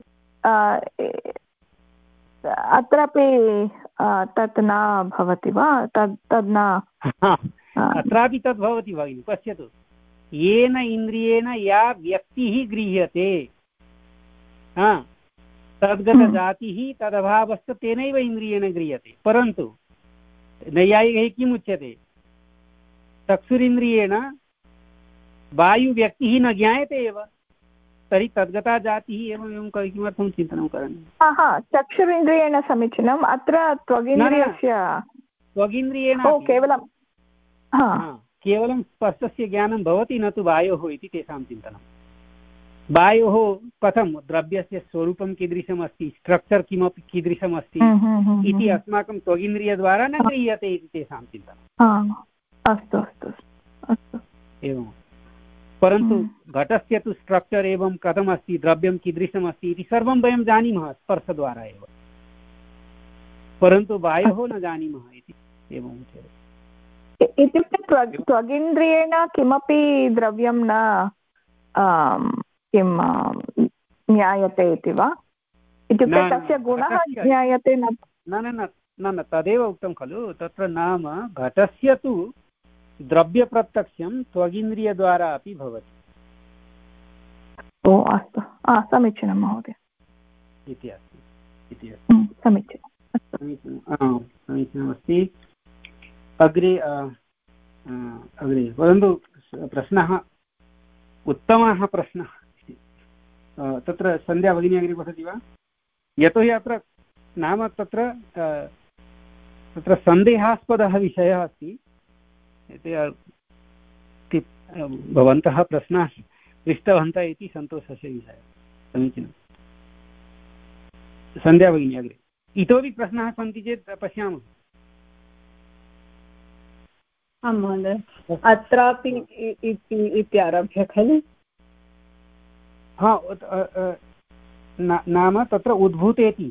अत्रापि तत् न भवति वा? तद् तद् न
अत्रापि तद् भवति भगिनि। पश्यतु, येन इन्द्रियेण या व्यक्तिः गृह्यते तद्गतजातिः तदभावश्च तेनैव इन्द्रियेण गृह्यते। परन्तु नैयायिकैः किम् उच्यते, चक्षुरिन्द्रियेण वायुव्यक्तिः न ज्ञायते एव, तर्हि तद्गता जातिः एवम् एवं किमर्थं चिन्तनं करणीयम्।
चक्षुरिन्द्रियेण समीचीनम्। अत्र त्वगिन्द्रियस्य
त्वगिन्द्रियेण
केवलं
केवलं स्पर्शस्य ज्ञानं भवति, न तु वायोः इति तेषां चिन्तनं। वायोः कथं, द्रव्यस्य स्वरूपं कीदृशम् अस्ति, स्ट्रक्चर् किमपि कीदृशम् अस्ति इति अस्माकं त्वगिन्द्रियद्वारा न गृह्यते इति तेषां चिन्तनम्।
अस्तु अस्तु अस्तु
एवं। परन्तु घटस्य तु स्ट्रक्चर् एवं कथमस्ति, द्रव्यं कीदृशम् अस्ति इति सर्वं वयं जानीमः स्पर्शद्वारा एव, परन्तु वायोः न जानीमः इति एवम् उच्यते।
इत्युक्ते त्वगिन्द्रियेण किमपि द्रव्यं न किं ज्ञायते इति वा? इत्युक्ते तस्य गुणः ज्ञायते न?
न न तदेव उक्तं खलु, तत्र नाम घटस्य तु द्रव्यप्रत्यक्षं त्वगिन्द्रियद्वारा अपि भवति।
ओ अस्तु, समीचीनं महोदय
इति अस्ति इति अस्ति
समीचीनं
समीचीनं समीचीनमस्ति। अग्रे अग्रे परन्तु प्रश्नः उत्तमः प्रश्नः। तत्र सन्ध्या भगिनी अग्रे पठति वा? यतोहि अत्र नाम तत्र तत्र सन्देहास्पदः विषयः अस्ति। भवन्तः प्रश्नाः पृष्टवन्तः इति सन्तोषस्य विषयः। समीचीनं। सन्ध्या भगिनी अग्रे। इतोपि प्रश्नाः सन्ति चेत् पश्यामः।
आं महोदय, अत्रापि इति आरभ्य खलु?
हा, नाम तत्र उद्भूतेति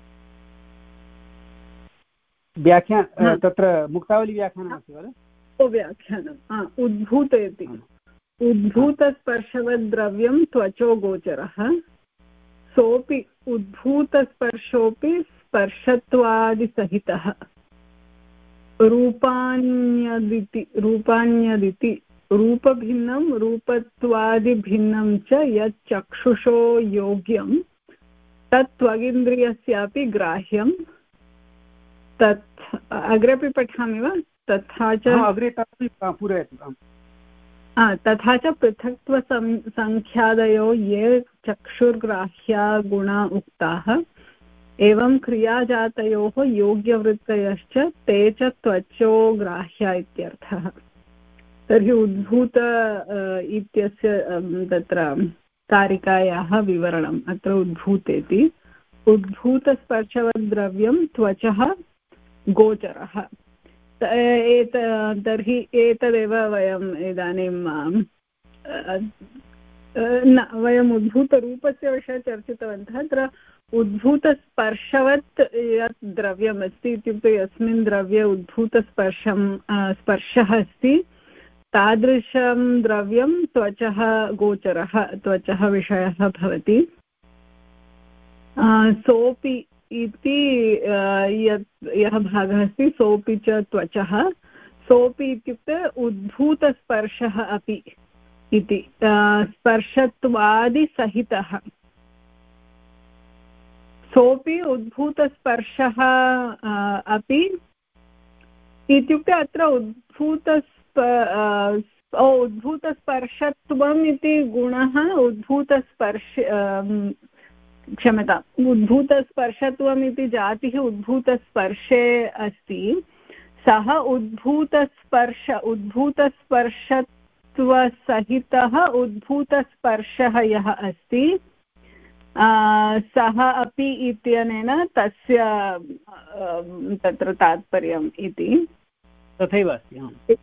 व्याख्यान, तत्र मुक्तावलीव्याख्यानमस्ति खलु?
व्याख्यानम् उद्भूतेति। उद्भूतस्पर्शवद्द्रव्यं त्वचो गोचरः, सोऽपि उद्भूतस्पर्शोऽपि स्पर्शत्वादिसहितः, रूपान्यदिति रूपान्यदिति रूपभिन्नं रूपत्वादिभिन्नं च यत् चक्षुषो योग्यं तत् त्वगिन्द्रियस्यापि ग्राह्यं। तत् अग्रेपि पठामि वा? तथा च
अग्रे पूरयतु।
तथा च पृथक्त्वसंख्यादयो ये चक्षुर्ग्राह्या गुणा उक्ताः, एवं क्रियाजातयोः योग्यवृत्तयश्च ते च त्वचो ग्राह्या इत्यर्थः। तर्हि उद्भूत इत्यस्य तत्र कारिकायाः विवरणम् अत्र उद्भूतेति। उद्भूतस्पर्शवद्द्रव्यं त्वचः गोचरः। एत तर्हि एतदेव वयम् इदानीं न वयम् उद्भूतरूपस्य विषये चर्चितवन्तः। अत्र उद्भूतस्पर्शवत् यत् द्रव्यमस्ति, इत्युक्ते यस्मिन् द्रव्ये उद्भूतस्पर्शं स्पर्शः अस्ति तादृशं द्रव्यं त्वचः गोचरः, त्वचः विषयः भवति। सोऽपि इति यत् यः भागः अस्ति सोऽपि च त्वचः। सोऽपि इत्युक्ते उद्भूतस्पर्शः अपि इति, स्पर्शत्वादिसहितः। सोऽपि उद्भूतस्पर्शः अपि इत्युक्ते अत्र उद्भूतस्प उद्भूतस्पर्शत्वम् इति गुणः उद्भूतस्पर्श क्षम्यताम् उद्भूतस्पर्शत्वम् इति जातिः उद्भूतस्पर्शे अस्ति सः उद्भूतस्पर्श उद्भूतस्पर्शत्वसहितः उद्भूतस्पर्शः यः अस्ति सः अपि इत्यनेन तस्य तत्र तात्पर्यम् इति
तथैव अस्ति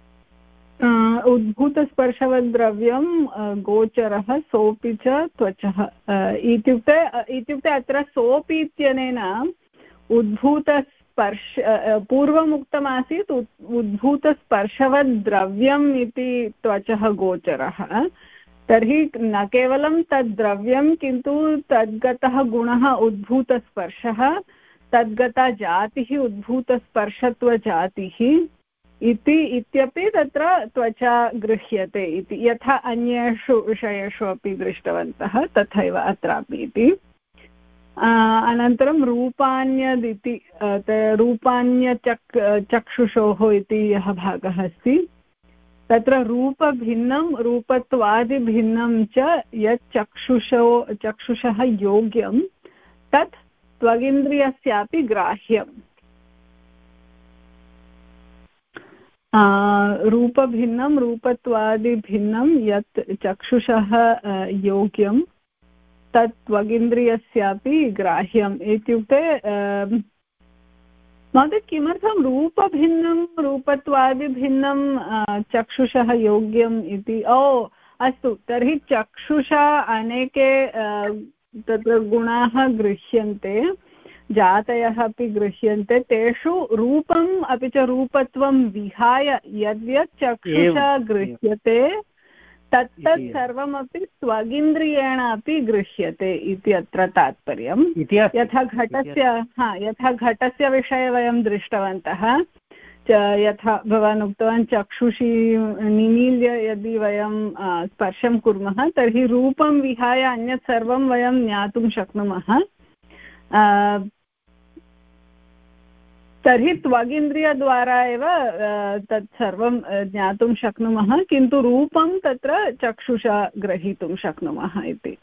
उद्भूतस्पर्शवद्द्रव्यं गोचरः सोऽपि च त्वचः इत्युक्ते इत्युक्ते अत्र सोऽपि इत्यनेन उद्भूतस्पर्श पूर्वम् उक्तमासीत् उद्भूतस्पर्शवद्द्रव्यम् इति त्वचः गोचरः तर्हि न केवलं तद्द्रव्यं किन्तु तद्गतः गुणः उद्भूतस्पर्शः तद्गता जातिः उद्भूतस्पर्शत्वजातिः इति इत्यपि तत्र त्वचा गृह्यते इति यथा अन्येषु विषयेषु अपि दृष्टवन्तः तथैव अत्रापि इति अनन्तरं रूपान्यदिति रूपान्यचक् चक्षुषोः इति यः भागः अस्ति तत्र रूपभिन्नं रूपत्वादिभिन्नं च यत् चक्षुषो चक्षुषः योग्यं तत् त्वगिन्द्रियस्यापि ग्राह्यम् रूपभिन्नं रूपत्वादिभिन्नं यत् चक्षुषः योग्यं तत् त्वगिन्द्रियस्यापि ग्राह्यम् इत्युक्ते महोदय किमर्थं रूपभिन्नं रूपत्वादिभिन्नं चक्षुषः योग्यम् इति ओ अस्तु तर्हि चक्षुषा अनेके तत्र गुणाः गृह्यन्ते जातयः अपि गृह्यन्ते तेषु रूपम् अपि च रूपत्वं विहाय यद्यत् चक्षुषा गृह्यते तत्तत् सर्वमपि स्वगिन्द्रियेण अपि गृह्यते इति अत्र तात्पर्यम् यथा घटस्य हा यथा घटस्य विषये वयं दृष्टवन्तः यथा भवान् उक्तवान् चक्षुषी निमील्य यदि वयं स्पर्शं कुर्मः तर्हि रूपं विहाय अन्यत् सर्वं वयं ज्ञातुं शक्नुमः तर्हि त्वगिन्द्रियद्वारा एव तत् सर्वं ज्ञातुं शक्नुमः किन्तु रूपं तत्र चक्षुषा ग्रहीतुं शक्नुमः इति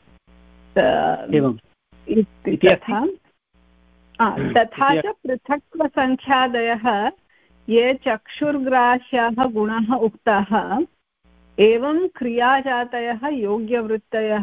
तथा तथा च पृथक्त्वसङ्ख्यादयः ये चक्षुर्ग्राह्याः गुणाः उक्ताः एवं क्रियाजातयः योग्यवृत्तयः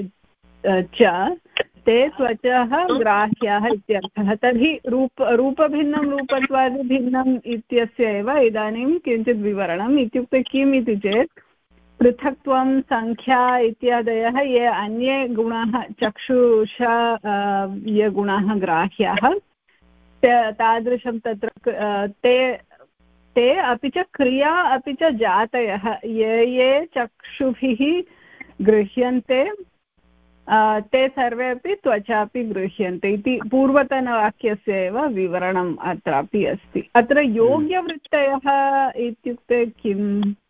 च ते त्वचः ग्राह्याः इत्यर्थः तर्हि रूप रूपभिन्नं रूपत्वादिभिन्नम् इत्यस्य एव इदानीं किञ्चित् विवरणम् इत्युक्ते किम् इति चेत् पृथक्त्वं सङ्ख्या इत्यादयः ये अन्ये गुणाः चक्षुषा ये गुणाः ग्राह्याः तादृशं तत्र ते ते अपि च क्रिया अपि च जातयः ये ये चक्षुभिः गृह्यन्ते ते सर्वे अपि त्वचापि गृह्यन्ते इति पूर्वतनवाक्यस्य एव विवरणम् अत्रापि अस्ति अत्र योग्यवृत्तयः इत्युक्ते किम्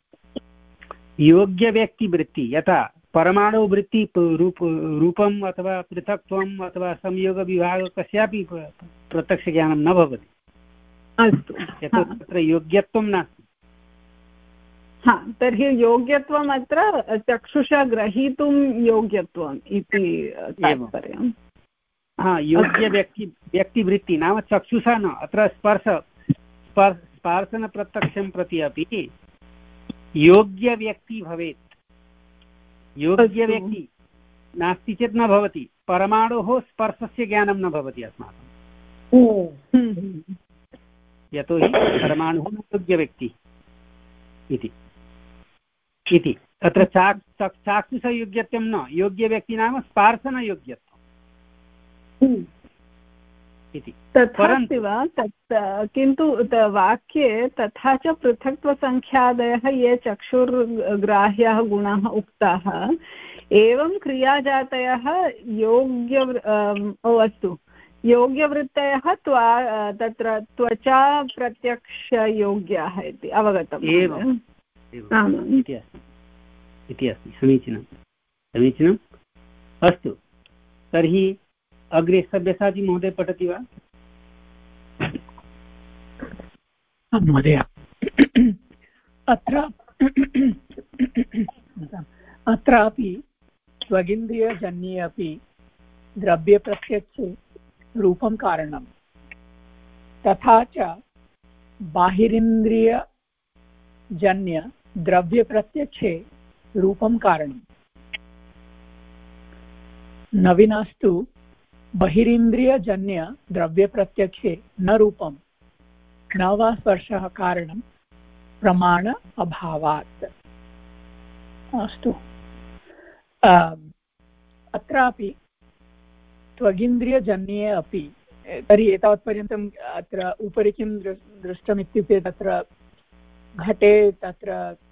योग्यव्यक्तिवृत्ति यथा परमाणुवृत्ति रूप रूपम् अथवा पृथक्त्वम् अथवा संयोगविभाग कस्यापि प्रत्यक्षज्ञानं न भवति
अस्तु
यतोहि तत्र योग्यत्वं नास्ति
हा तर्हि योग्यत्वम् अत्र चक्षुषा ग्रहीतुं योग्यत्वम् इति तात्पर्यम्
हा योग्यव्यक्ति व्यक्तिवृत्ति नाम चक्षुषा न अत्र स्पर्श स्पर्शनप्रत्यक्षं प्रति अपि योग्यव्यक्ति भवेत् योग्यव्यक्ति नास्ति चेत् न भवति परमाणोः स्पर्शस्य ज्ञानं न भवति अस्माकं यतोहि परमाणुः योग्यव्यक्ति इति इति अत्र चाक् चाक्षुषयोग्यत्वं न योग्यव्यक्ति नाम स्पार्शनयोग्यत्वम् इति
तथास्ति वा तत् किन्तु वाक्ये तथा च पृथक्त्वसङ्ख्यादयः ये चक्षुर्ग्राह्याः गुणाः उक्ताः एवं क्रियाजातयः योग्य ओ अस्तु योग्यवृत्तयः त्वा तत्र त्वचा प्रत्यक्षयोग्याः इति अवगतम्
एवम् इति अस्ति समीचीनं समीचीनम् अस्तु तर्हि अग्रे सब्यसाची महोदय पठति वा
महोदय अत्र अत्रापि स्वगिन्द्रियजन्ये अपि द्रव्यप्रत्यक्षे रूपं कारणं तथा च बाहिरिन्द्रियजन्य द्रव्यप्रत्यक्षे रूपं कारणं नवीनास्तु बहिरिन्द्रियजन्य द्रव्यप्रत्यक्षे न रूपं न वा स्पर्शः कारणं प्रमाण अभावात्। अस्तु, अत्रापि त्वगिन्द्रियजन्ये अपि तर्हि एतावत्पर्यन्तम् अत्र उपरि किं दृष्टम् इत्युक्ते तत्र घटे तत्र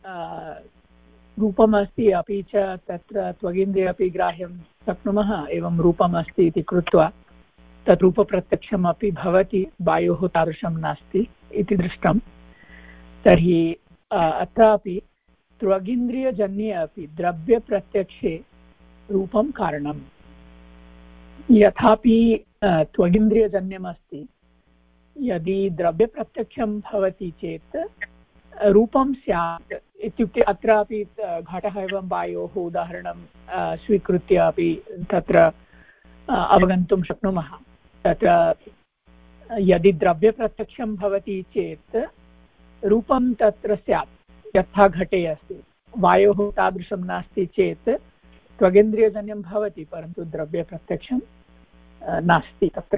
रूपमस्ति अपि च तत्र त्वगिन्द्रिय अपि ग्राह्यं शक्नुमः एवं रूपमस्ति इति कृत्वा तत् रूपप्रत्यक्षमपि भवति वायोः तादृशं नास्ति इति दृष्टं। तर्हि अत्रापि त्वगिन्द्रियजन्ये अपि द्रव्यप्रत्यक्षे रूपं कारणं यथापि त्वगिन्द्रियजन्यमस्ति यदि द्रव्यप्रत्यक्षं भवति चेत् रूपं स्यात् इत्युक्ते अत्रापि घटः एवं वायोः उदाहरणं स्वीकृत्य अपि तत्र अवगन्तुं शक्नुमः। तत्र यदि द्रव्यप्रत्यक्षं भवति चेत् रूपं तत्र स्यात् यथा घटे अस्ति, वायोः तादृशं नास्ति चेत् त्वगिन्द्रियजन्यं भवति परन्तु द्रव्यप्रत्यक्षं नास्ति तत्र।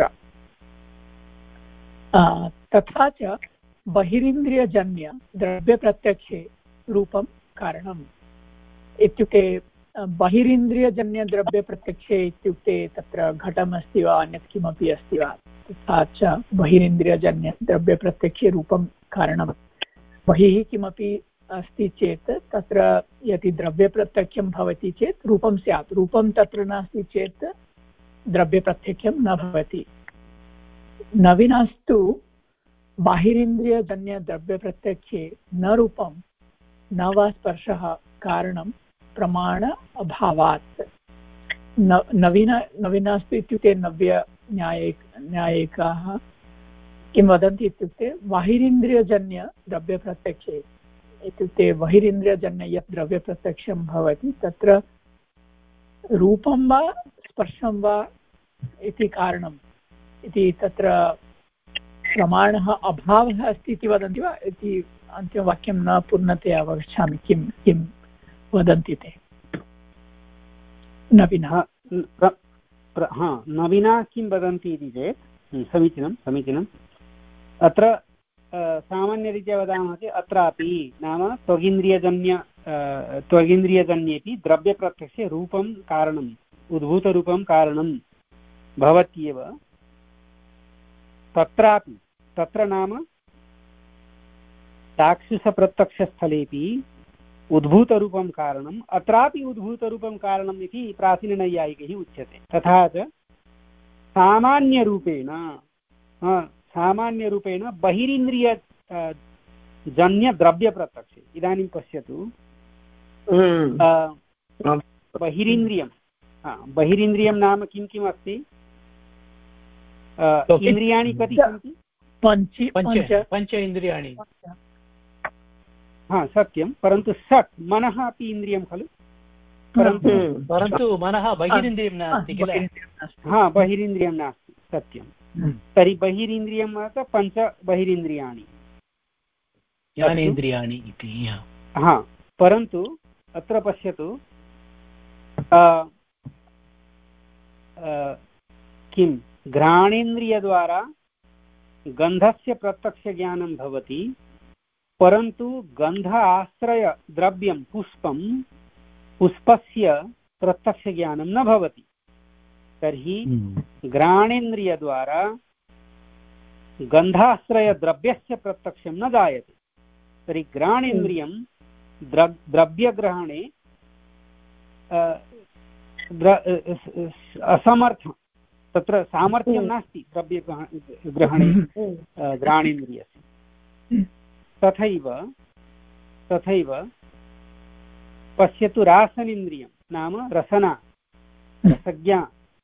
तथा च बहिरिन्द्रियजन्य द्रव्यप्रत्यक्षे रूपं कारणम् इत्युक्ते बहिरिन्द्रियजन्यद्रव्यप्रत्यक्षे इत्युक्ते तत्र घटमस्ति वा अन्यत् किमपि अस्ति वा तथा च बहिरिन्द्रियजन्यद्रव्यप्रत्यक्षे रूपं कारणं। बहिः किमपि अस्ति चेत् तत्र यदि द्रव्यप्रत्यक्षं भवति चेत् रूपं स्यात्, रूपं तत्र नास्ति चेत् द्रव्यप्रत्यक्षं न भवति। नवीनास्तु बाहिरिन्द्रियजन्यद्रव्यप्रत्यक्षे न रूपं न वा स्पर्शः कारणं प्रमाण अभावात्। न नवीन नवीनास्तु इत्युक्ते नव्यन्यायिक न्यायिकाः किं वदन्ति इत्युक्ते बाहिरिन्द्रियजन्यद्रव्यप्रत्यक्षे इत्युक्ते बहिरिन्द्रियजन्य यत् द्रव्यप्रत्यक्षं भवति तत्र रूपं वा स्पर्शं वा इति कारणम् इति तत्र प्रमाणः अभावः अस्ति इति वदन्ति वा इति अन्तिमवाक्यं न पूर्णतया अवगच्छामि किं किं वदन्ति ते। नवीनः
हा नवीना किं वदन्ति इति चेत् समीचीनं समीचीनम् अत्र सामान्यरीत्या वदामः चेत् अत्रापि नाम त्वगिन्द्रियजन्य त्वगिन्द्रियजन्येपि द्रव्यप्रत्यक्षे रूपं कारणम् उद्भूतरूपं कारणं भवत्येव। तत्रापि तत्र नाम चाक्षुषप्रत्यक्षस्थलेपि उद्भूतरूपं कारणम् अत्रापि उद्भूतरूपं कारणम् इति प्राचीननैयायिकैः उच्यते। तथा च सामान्यरूपेण सामान्यरूपेण बहिरिन्द्रिय जन्यद्रव्यप्रत्यक्षे इदानीं पश्यतु बहिरिन्द्रियं बहिरिन्द्रियं नाम किं किम् अस्ति? इन्द्रियाणि कति सन्ति?
पञ्च पञ्च इन्द्रियाणि।
हा सत्यं, परन्तु षट् मनः अपि इन्द्रियं खलु, परन्तु
परन्तु मनः बहिरिन्द्रियं नास्ति किल?
हा बहिरिन्द्रियं नास्ति सत्यं। तर्हि बहिरिन्द्रियं पञ्च बहिरिन्द्रियाणि
ज्ञानेन्द्रियाणि इति।
हा परन्तु अत्र पश्यतु किं घ्राणेन्द्रियद्वारा गन्धस्य प्रत्यक्षज्ञानं भवति परन्तु गन्ध आश्रय द्रव्यं पुष्पं पुष्पस्य प्रत्यक्षज्ञानं न भवति। तर्हि घ्राणेन्द्रियद्वारा गन्धाश्रयद्रव्यस्य प्रत्यक्षं न जायते। तर्हि घ्राणेन्द्रियं द्रव्यग्रहणे असमर्थं, तत्र सामर्थ्यं नास्ति द्रव्यग्रहणे घ्राणेन्द्रियस्य। तथैव तथैव पश्यतु रासनेन्द्रियं नाम रसना रसज्ञा।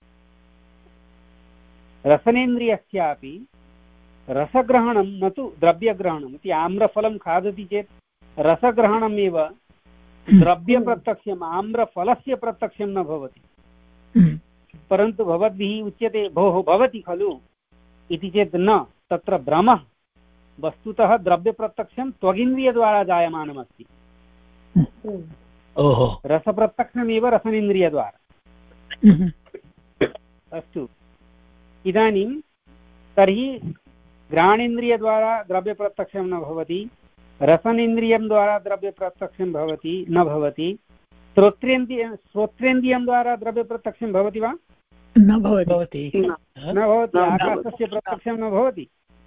रसनेन्द्रियस्यापि रसग्रहणं न तु द्रव्यग्रहणम् इति। आम्रफलं खादति चेत् रसग्रहणमेव द्रव्यप्रत्यक्षम् आम्रफलस्य प्रत्यक्षं न भवति। परन्तु भवद्भिः उच्यते भोः भवति खलु इति चेत् न, तत्र भ्रमः। वस्तुतः द्रव्यप्रत्यक्षं त्वगिन्द्रियद्वारा जायमानमस्ति, रसप्रत्यक्षमेव रसनेन्द्रियद्वारा। अस्तु, इदानीं तर्हि घ्राणेन्द्रियद्वारा द्रव्यप्रत्यक्षं न भवति, रसनेन्द्रियं द्वारा द्रव्यप्रत्यक्षं भवति न भवति, श्रोत्रेन्द्रिय श्रोत्रेन्द्रियं द्वारा द्रव्यप्रत्यक्षं भवति वा?
न भवति,
न भवति। आकाशस्य प्रत्यक्षं न भवति।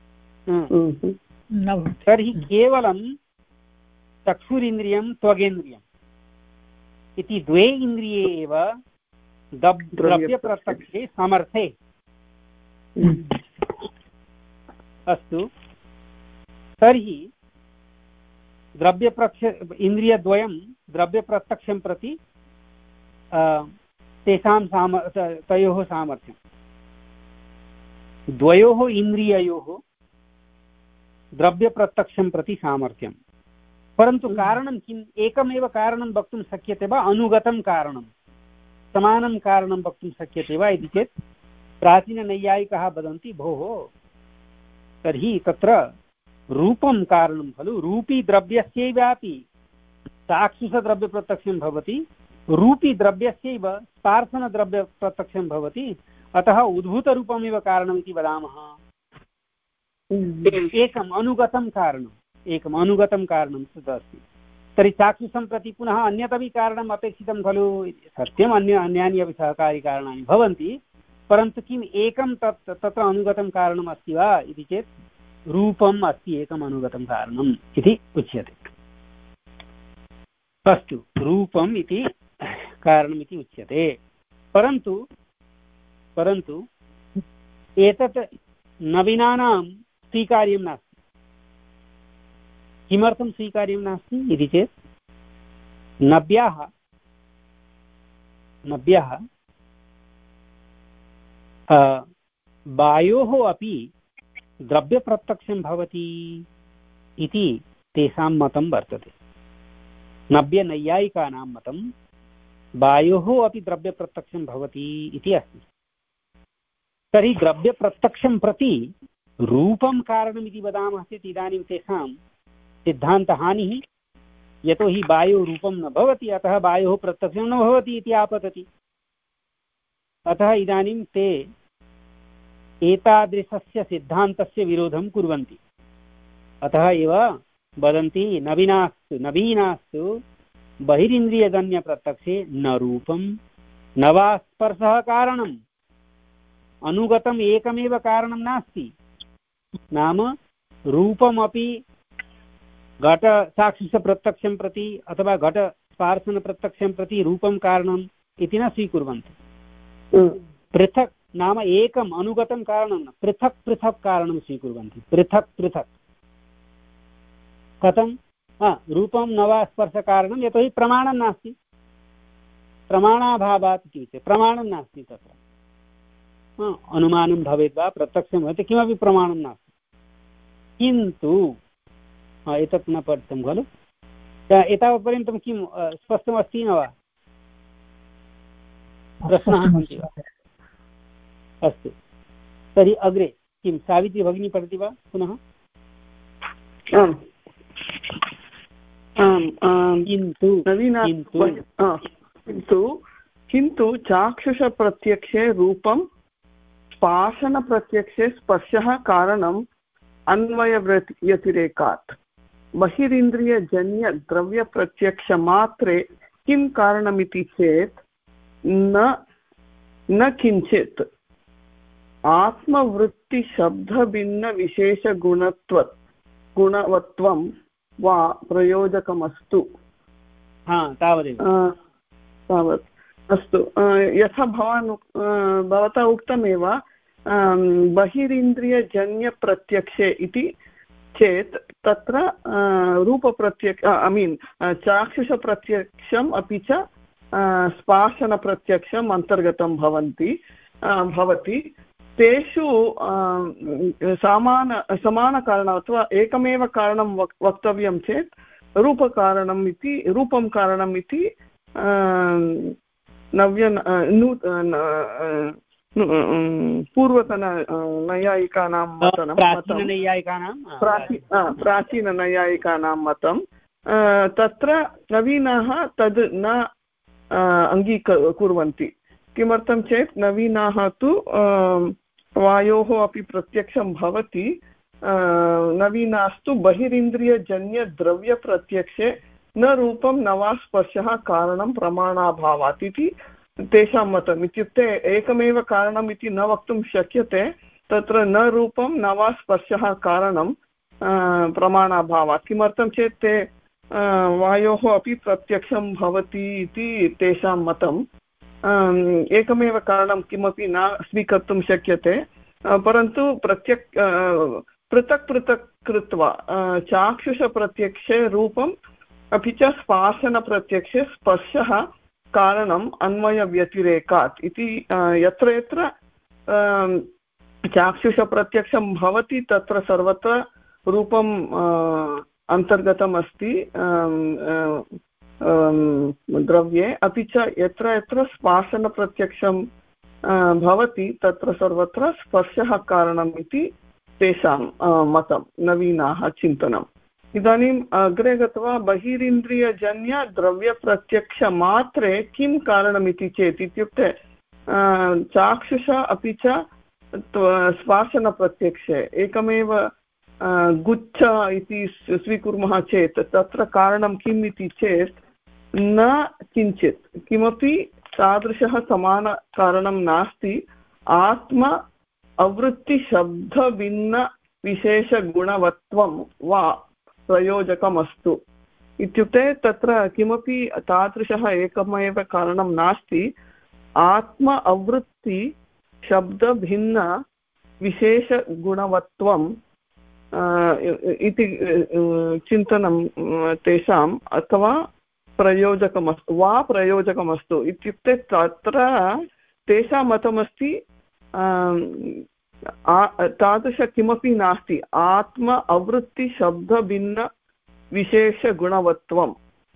तर्हि केवलं चक्षुरिन्द्रियं त्वगेन्द्रियम् इति द्वे इन्द्रिये एव द्रव्यप्रत्यक्षे समर्थे। अस्तु, तर्हि द्रव्यप्रत्यक्ष इन्द्रियद्वयं द्रव्यप्रत्यक्षं प्रति तेषां साम तयोः सामर्थ्यं, द्वयोः इन्द्रिययोः द्रव्यप्रत्यक्षं प्रति सामर्थ्यं। परन्तु कारणं किम्? एकमेव कारणं वक्तुं शक्यते वा? अनुगतं कारणं, समानं कारणं वक्तुं शक्यते वा इति चेत् प्राचीननैयायिकाः वदन्ति भोः तर्हि तत्र रूपं कारणं खलु, रूपी द्रव्यस्यैवापि चाक्षुषद्रव्यप्रत्यक्षं भवति, रूपी द्रव्यस्यैव स्पार्शनद्रव्यप्रत्यक्षं भवति, अतः उद्भूतरूपमेव कारणमिति वदामः। एकम् अनुगतं कारणम्, एकम् अनुगतं कारणं तदस्ति। तर्हि चाक्षुषं प्रति पुनः अन्यदपि कारणम् अपेक्षितं खलु। सत्यम्, अन्य अन्यानि अपि सहकारिकारणानि भवन्ति, परन्तु किम् एकं तत् तत्र अनुगतं कारणम् अस्ति वा इति चेत् रूपम् अस्ति एकम् अनुगतं कारणम् इति उच्यते। अस्तु, रूपम् इति कारणमिति उच्यते। परन्तु परन्तु एतत् नवीनानां स्वीकार्यं नास्ति। किमर्थं स्वीकार्यं नास्ति इति चेत् नव्याः नव्याः वायोः अपि द्रव्यप्रत्यक्षं भवति इति तेषां मतं वर्तते। नव्यनैयायिकानां मतं वायोः अपि द्रव्यप्रत्यक्षं भवति इति अस्ति। तर्हि द्रव्यप्रत्यक्षं प्रति रूपं कारणमिति वदामः चेत् इदानीं तेषां सिद्धान्तहानिः, यतोहि वायोः रूपं न भवति, अतः वायोः प्रत्यक्षं न भवति इति आपतति। अतः इदानीं ते एतादृशस्य सिद्धान्तस्य विरोधं कुर्वन्ति। अतः एव वदन्ति नवीनास्तु नवीनास्तु बहिरिन्द्रियजन्यप्रत्यक्षे न रूपं न वा स्पर्शः कारणम्, अनुगतम् एकमेव कारणं नास्ति। नाम रूपमपि घट चाक्षुषप्रत्यक्षं प्रति अथवा घट स्पार्शनप्रत्यक्षं प्रति रूपं कारणम् इति न स्वीकुर्वन्ति। पृथक् नाम एकम् अनुगतं कारणं, पृथक् पृथक् कारणं स्वीकुर्वन्ति। पृथक् पृथक् कथं? रूपं न वा स्पर्शकारणं, यतोहि प्रमाणं नास्ति, प्रमाणाभावात् इत्युक्ते प्रमाणं नास्ति तत्र। अनुमानं भवेत् वा प्रत्यक्षं भवति, किमपि प्रमाणं नास्ति। किन्तु एतत् न पठितं खलु, एतावत्पर्यन्तं किं स्पष्टमस्ति न वा? प्रश्नाः सन्ति वा? अस्तु, तर्हि अग्रे किं सावित्री भगिनी पठति वा पुनः?
आम् आम् किन्तु किन्तु किन्तु चाक्षुषप्रत्यक्षे रूपं, स्पाशनप्रत्यक्षे स्पर्शः कारणम् अन्वयव्यतिरेकात्। बहिरिन्द्रियजन्यद्रव्यप्रत्यक्षमात्रे किं कारणमिति चेत् न न किञ्चित् आत्मवृत्तिशब्दभिन्नविशेषगुणत्व गुणवत्वं वा प्रयोजकमस्तु।
तावदेव
तावत् अस्तु। यथा भवान् भवता उक्तमेव बहिरिन्द्रियजन्यप्रत्यक्षे इति चेत् तत्र रूपप्रत्यक्ष ऐ मीन् चाक्षुषप्रत्यक्षम् अपि च स्पाशनप्रत्यक्षम् अन्तर्गतं भवन्ति भवति। तेषु समान समानकारणम् अथवा एकमेव कारणं वक् वक्तव्यं चेत् रूपकारणम् इति रूपं कारणम् इति नव्य नू पूर्वतन नैयायिकानां मतं प्राचीननैयायिकानां मतं तत्र नवीनाः तद् न अङ्गीकुर्वन्ति। किमर्थं चेत् नवीनाः तु वायोः अपि प्रत्यक्षं भवति, नवीनास्तु बहिरिन्द्रियजन्यद्रव्यप्रत्यक्षे न रूपं न वा स्पर्शः कारणं प्रमाणाभावात् इति तेषां मतम्। इत्युक्ते एकमेव कारणम् इति न वक्तुं शक्यते, तत्र न रूपं न वा स्पर्शः कारणं प्रमाणाभावात्। किमर्थं चेत् ते वायोः अपि प्रत्यक्षं भवति इति तेषां मतम्। एकमेव कारणं किमपि न स्वीकर्तुं शक्यते, परन्तु प्रत्यक् पृथक् पृथक् कृत्वा चाक्षुषप्रत्यक्षे रूपम् अपि च स्पर्शनप्रत्यक्षे स्पर्शः कारणम् अन्वयव्यतिरेकात् इति यत्र यत्र चाक्षुषप्रत्यक्षं भवति तत्र सर्वत्र रूपम् अन्तर्गतम् अस्ति द्रव्ये, अपि च यत्र यत्र स्पर्शनप्रत्यक्षं भवति तत्र सर्वत्र स्पर्शः कारणम् इति तेषां मतं, नवीनाः चिन्तनम्। इदानीम् अग्रे गत्वा बहिरिन्द्रियजन्य द्रव्यप्रत्यक्षमात्रे किं कारणमिति चेत्, इत्युक्ते चाक्षुष अपि च स्पर्शनप्रत्यक्षे एकमेव गुच्छ इति स्वीकुर्मः चेत् तत्र कारणं किम् इति चेत् न किञ्चित् किमपि तादृशः समानकारणं नास्ति। आत्म अवृत्तिशब्दभिन्नविशेषगुणवत्वं वा प्रयोजकमस्तु। इत्युक्ते तत्र किमपि तादृशः एकमेव कारणं नास्ति, आत्म अवृत्तिशब्दभिन्नविशेषगुणवत्वं इति चिन्तनं तेषाम्, अथवा प्रयोजकमस्तु वा प्रयोजकमस्तु। इत्युक्ते तत्र तेषां मतमस्ति तादृश किमपि नास्ति, आत्म अवृत्तिशब्दभिन्नविशेषगुणवत्वम्।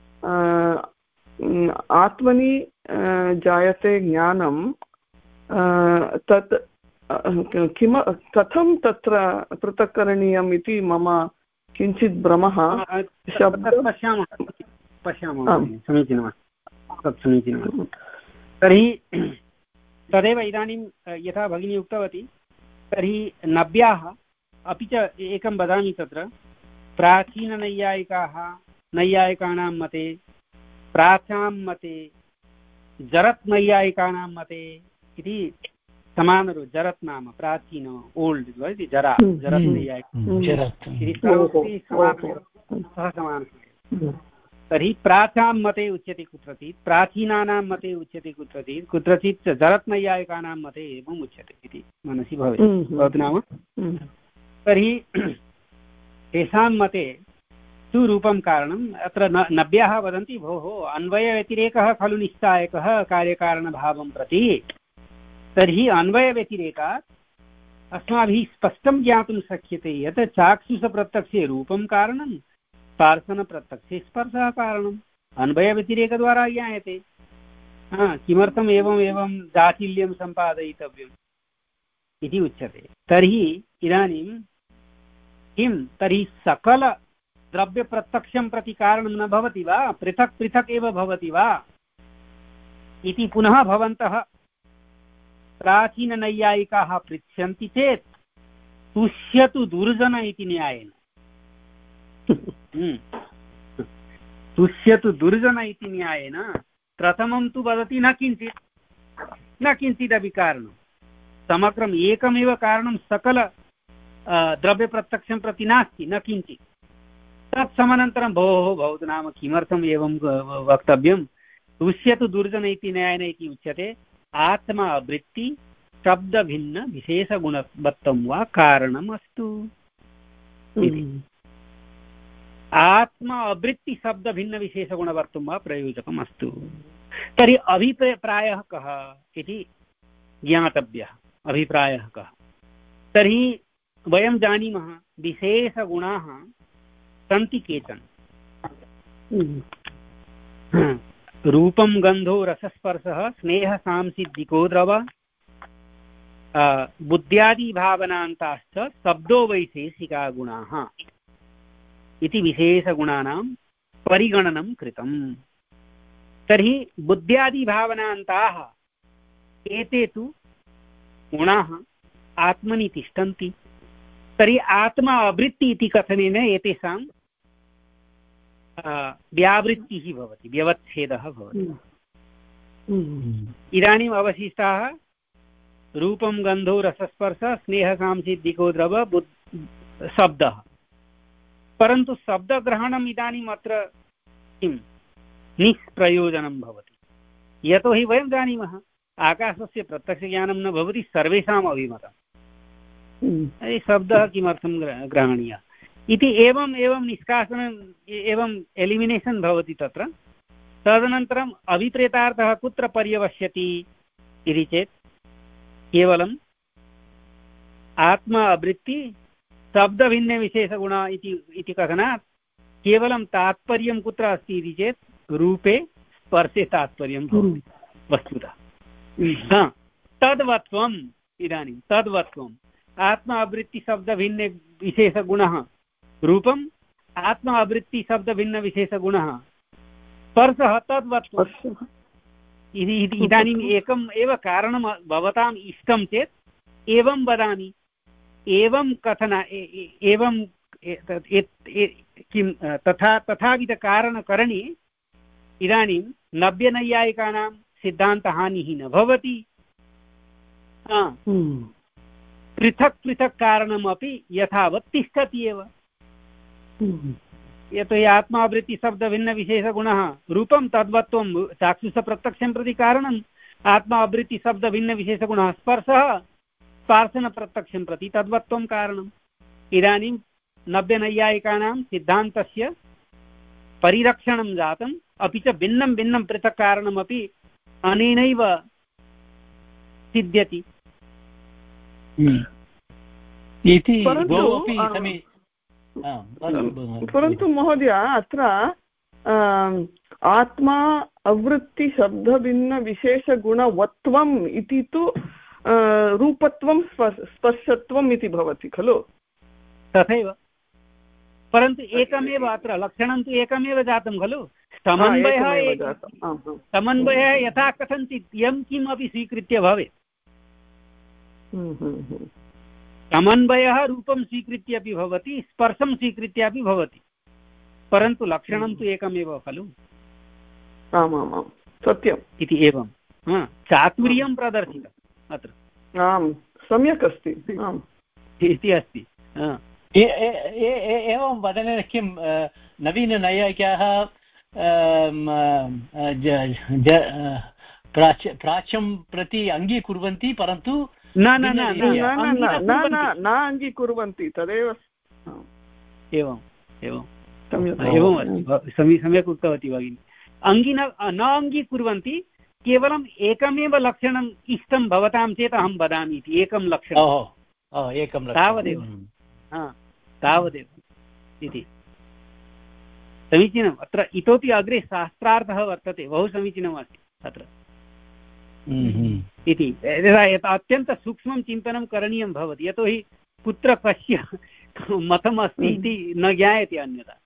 आत्मनि जायते ज्ञानं, तत् किम कथं तत्र पृथक् करणीयम् इति मम किञ्चित् भ्रमः।
पश्यामः पश्यामः समीचीनमस्ति, तत् समीचीनमस्ति। तर्हि तदेव इदानीं यथा भगिनी उक्तवती, तर्हि नव्याः अपि च एकं वदामि, तत्र प्राचीननैयायिकाः नैयायिकानां मते, प्राचां मते, जरत् नैयायिकानां मते इति समानरूपं, जरत् नाम प्राचीन ओल्ड् इति जरा, जरत् नैयायिका। तर्हि प्राचां मते उच्यते कुत्रचित्, प्राचीनानां मते उच्यते कुत्रचित्, कुत्रचित् जरत् नैयायिकानां मते एवम् उच्यते इति मनसि भवेत् भवतु नाम। तर्हि तेषां मते तु रूपं कारणम्। अत्र नव्याः वदन्ति, भोः अन्वयव्यतिरेकः खलु निश्चायकः कार्यकारणभावं प्रति। तर्हि अन्वयव्यतिरेकात् अस्माभिः स्पष्टं ज्ञातुं शक्यते यत् चाक्षुषप्रत्यक्षे रूपं कारणं, स्पर्शनप्रत्यक्षे स्पर्शः कारणम्, अन्वयव्यतिरेकद्वारा ज्ञायते। हा, किमर्थम् एवम् एवं जाचिल्यं सम्पादयितव्यम् इति उच्यते। तर्हि इदानीं किं, तर्हि सकलद्रव्यप्रत्यक्षं प्रति कारणं न भवति वा, पृथक् पृथक् एव भवति वा इति पुनः भवन्तः प्राचीननैयायिकाः पृच्छन्ति चेत् तुष्यतु दुर्जन इति न्यायेन। तुष्यतु दुर्जन इति न्यायेन प्रथमं तु वदति न किञ्चित् न किञ्चिदपि कारणं, समग्रम् एकमेव कारणं सकल द्रव्यप्रत्यक्षं प्रति नास्ति, न किञ्चित्। तत्समनन्तरं भोः भवतु नाम किमर्थम् एवं वक्तव्यं, तुष्यतु दुर्जन इति न्यायेन इति उच्यते। आत्मा वृत्ति शब्दभिन्न विशेषगुणवत्तं वा कारणम् अस्तु। आत्मा अवृत्ति शब्दभिन्न विशेषगुणवत्तं वा प्रयोजकम् अस्तु। तर्हि अभिप्रायः कः इति ज्ञातव्यः। अभिप्रायः कः? तर्हि वयं जानीमः विशेषगुणाः सन्ति केचन। रूपं गन्धो रसस्पर्शः स्नेहसांसिद्धिको द्रव बुद्ध्यादिभावनान्ताश्च शब्दो वैशेषिका गुणाः इति विशेषगुणानां परिगणनं कृतम्। तर्हि बुद्ध्यादिभावनान्ताः एते तु गुणाः आत्मनि तिष्ठन्ति। तर्हि आत्मा आवृत्ति इति कथनेन एतेषां व्यावृत्तिः भवति, व्यवच्छेदः भवति। इदानीम् अवशिष्टाः रूपं गन्धो रसस्पर्श स्नेहसांसिद्धिको द्रव बुद् शब्दः। परन्तु शब्दग्रहणम् इदानीम् अत्र किं निष्प्रयोजनं भवति। यतोहि वयं जानीमः आकाशस्य प्रत्यक्षज्ञानं न भवति सर्वेषाम् अभिमतम्। शब्दः किमर्थं ग्रहणीयः इति एवम् एवं निष्कासनम् एवं एलिमिनेशन् भवति तत्र। तदनन्तरम् अभिप्रेतार्थः कुत्र पर्यवस्यति इति चेत् केवलम् आत्मा आवृत्ति शब्दभिन्नविशेषगुण इति कथनात् केवलं तात्पर्यं कुत्र अस्ति इति चेत् रूपे स्पर्शे तात्पर्यं भवति वस्तुतः। तद्वत्वम् इदानीं तद्वत्वम् आत्मा आवृत्ति शब्दभिन्न विशेषगुणः रूपम्, आत्मा आवृत्ति शब्दभिन्नविशेषगुणः स्पर्शः तद्वत्वम्। इदानीम् एकम् एव कारणं भवताम् इष्टं चेत् एवं वदामि। एवं कथना एवं किं तथा तथाविधकारणकरणे इदानीं नव्यनैयायिकानां सिद्धान्तहानिः न भवति। पृथक् पृथक् कारणमपि यथावत् तिष्ठति एव। यतो हि आत्मावृत्ति शब्दभिन्नविशेषगुणः रूपं तद्वत्वं चाक्षुषप्रत्यक्षं प्रति कारणम्, आत्मावृत्ति शब्दभिन्नविशेषगुणः स्पर्शः स्पर्शनप्रत्यक्षं प्रति तद्वत्वं कारणम्। इदानीं नव्यनैयायिकानां सिद्धान्तस्य परिरक्षणं जातम्, अपि च भिन्नं भिन्नं पृथक् कारणमपि अनेनैव सिद्ध्यति
इति।
परन्तु महोदय अत्र आत्मा अवृत्ति शब्दभिन्नविशेषगुणवत्वम् इति तु रूपत्वं स्पर्शत्वम् इति भवति खलु?
तथैव, परन्तु एकमेव अत्र लक्षणं तु एकमेव जातं खलु। समन्वयः समन्वयः यथा कथञ्चित् यं किमपि स्वीकृत्य भवेत्। समन्वयः रूपं स्वीकृत्य अपि भवति, स्पर्शं स्वीकृत्य अपि भवति, परन्तु लक्षणं तु एकमेव खलु।
आमामां सत्यम्
इति एवं चातुर्यं प्रदर्शितम् अत्र।
आम्, सम्यक् अस्ति
इति अस्ति। एवं वदनेन किं नवीननैयायिकाः प्राच्यं प्रति अङ्गीकुर्वन्ति, परन्तु
न न न न अङ्गीकुर्वन्ति। तदेव
एवं एवं सम्यक् उक्तवती भगिनी। अङ्गी न अङ्गीकुर्वन्ति, केवलम् एकमेव लक्षणम् इष्टं भवतां चेत् अहं वदामि इति एकं लक्षणम् एकं तावदेव तावदेव इति समीचीनम्। अत्र इतोपि अग्रे शास्त्रार्थः वर्तते, बहु समीचीनमस्ति अत्र इति। अत्यन्तसूक्ष्मं चिन्तनं करणीयं भवति, यतोहि कुत्र कस्य मतम् अस्ति इति न ज्ञायते अन्यथा।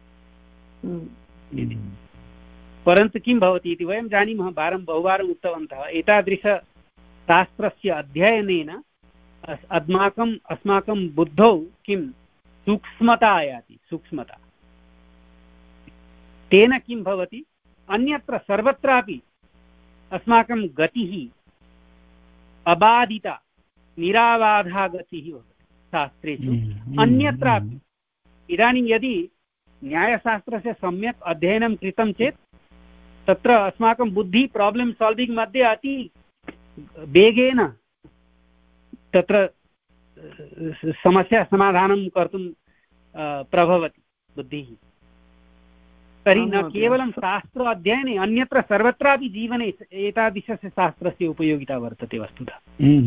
परन्तु किं भवति इति वयं जानीमः, वारं बहुवारम् उक्तवन्तः, एतादृशशास्त्रस्य अध्ययनेन अस्माकम् अस्माकं बुद्धौ किं सूक्ष्मता आयाति, सूक्ष्मता। तेन किं भवति, अन्यत्र सर्वत्रापि अस्माकं गतिः अबाधिता निराबाधा गतिः भवति शास्त्रेषु अन्यत्रापि। इदानीं यदि न्यायशास्त्रस्य सम्यक् अध्ययनं कृतं चेत् तत्र अस्माकं बुद्धिः प्राब्लम् साल्विङ्ग् मध्ये अति वेगेन तत्र समस्या समाधानं कर्तुं प्रभवति बुद्धिः। तर्हि न केवलं शास्त्र अध्ययने, अन्यत्र सर्वत्रापि जीवने एतादृशस्य शास्त्रस्य उपयोगिता वर्तते वस्तुतः।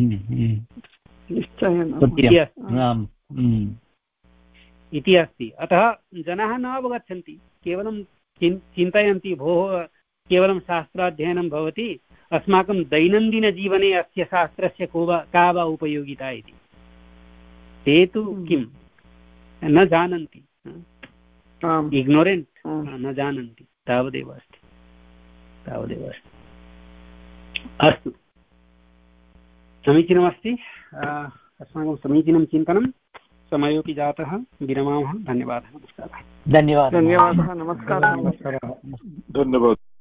इति अस्ति। अतः जनाः न अवगच्छन्ति, केवलं चिन्तयन्ति भोः केवलं शास्त्राध्ययनं भवति अस्माकं दैनन्दिनजीवने अस्य शास्त्रस्य को वा का वा उपयोगिता इति ते तु किं न जानन्ति इग्नोरेण्ट् न जानन्ति तावदेव अस्ति तावदेव अस्ति अस्तु समीचीनमस्ति अस्माकं समीचीनं चिन्तनं समयोपि जातः विरमामः धन्यवादः नमस्कारः
धन्यवादः
धन्यवादः नमस्कारः
धन्यवादः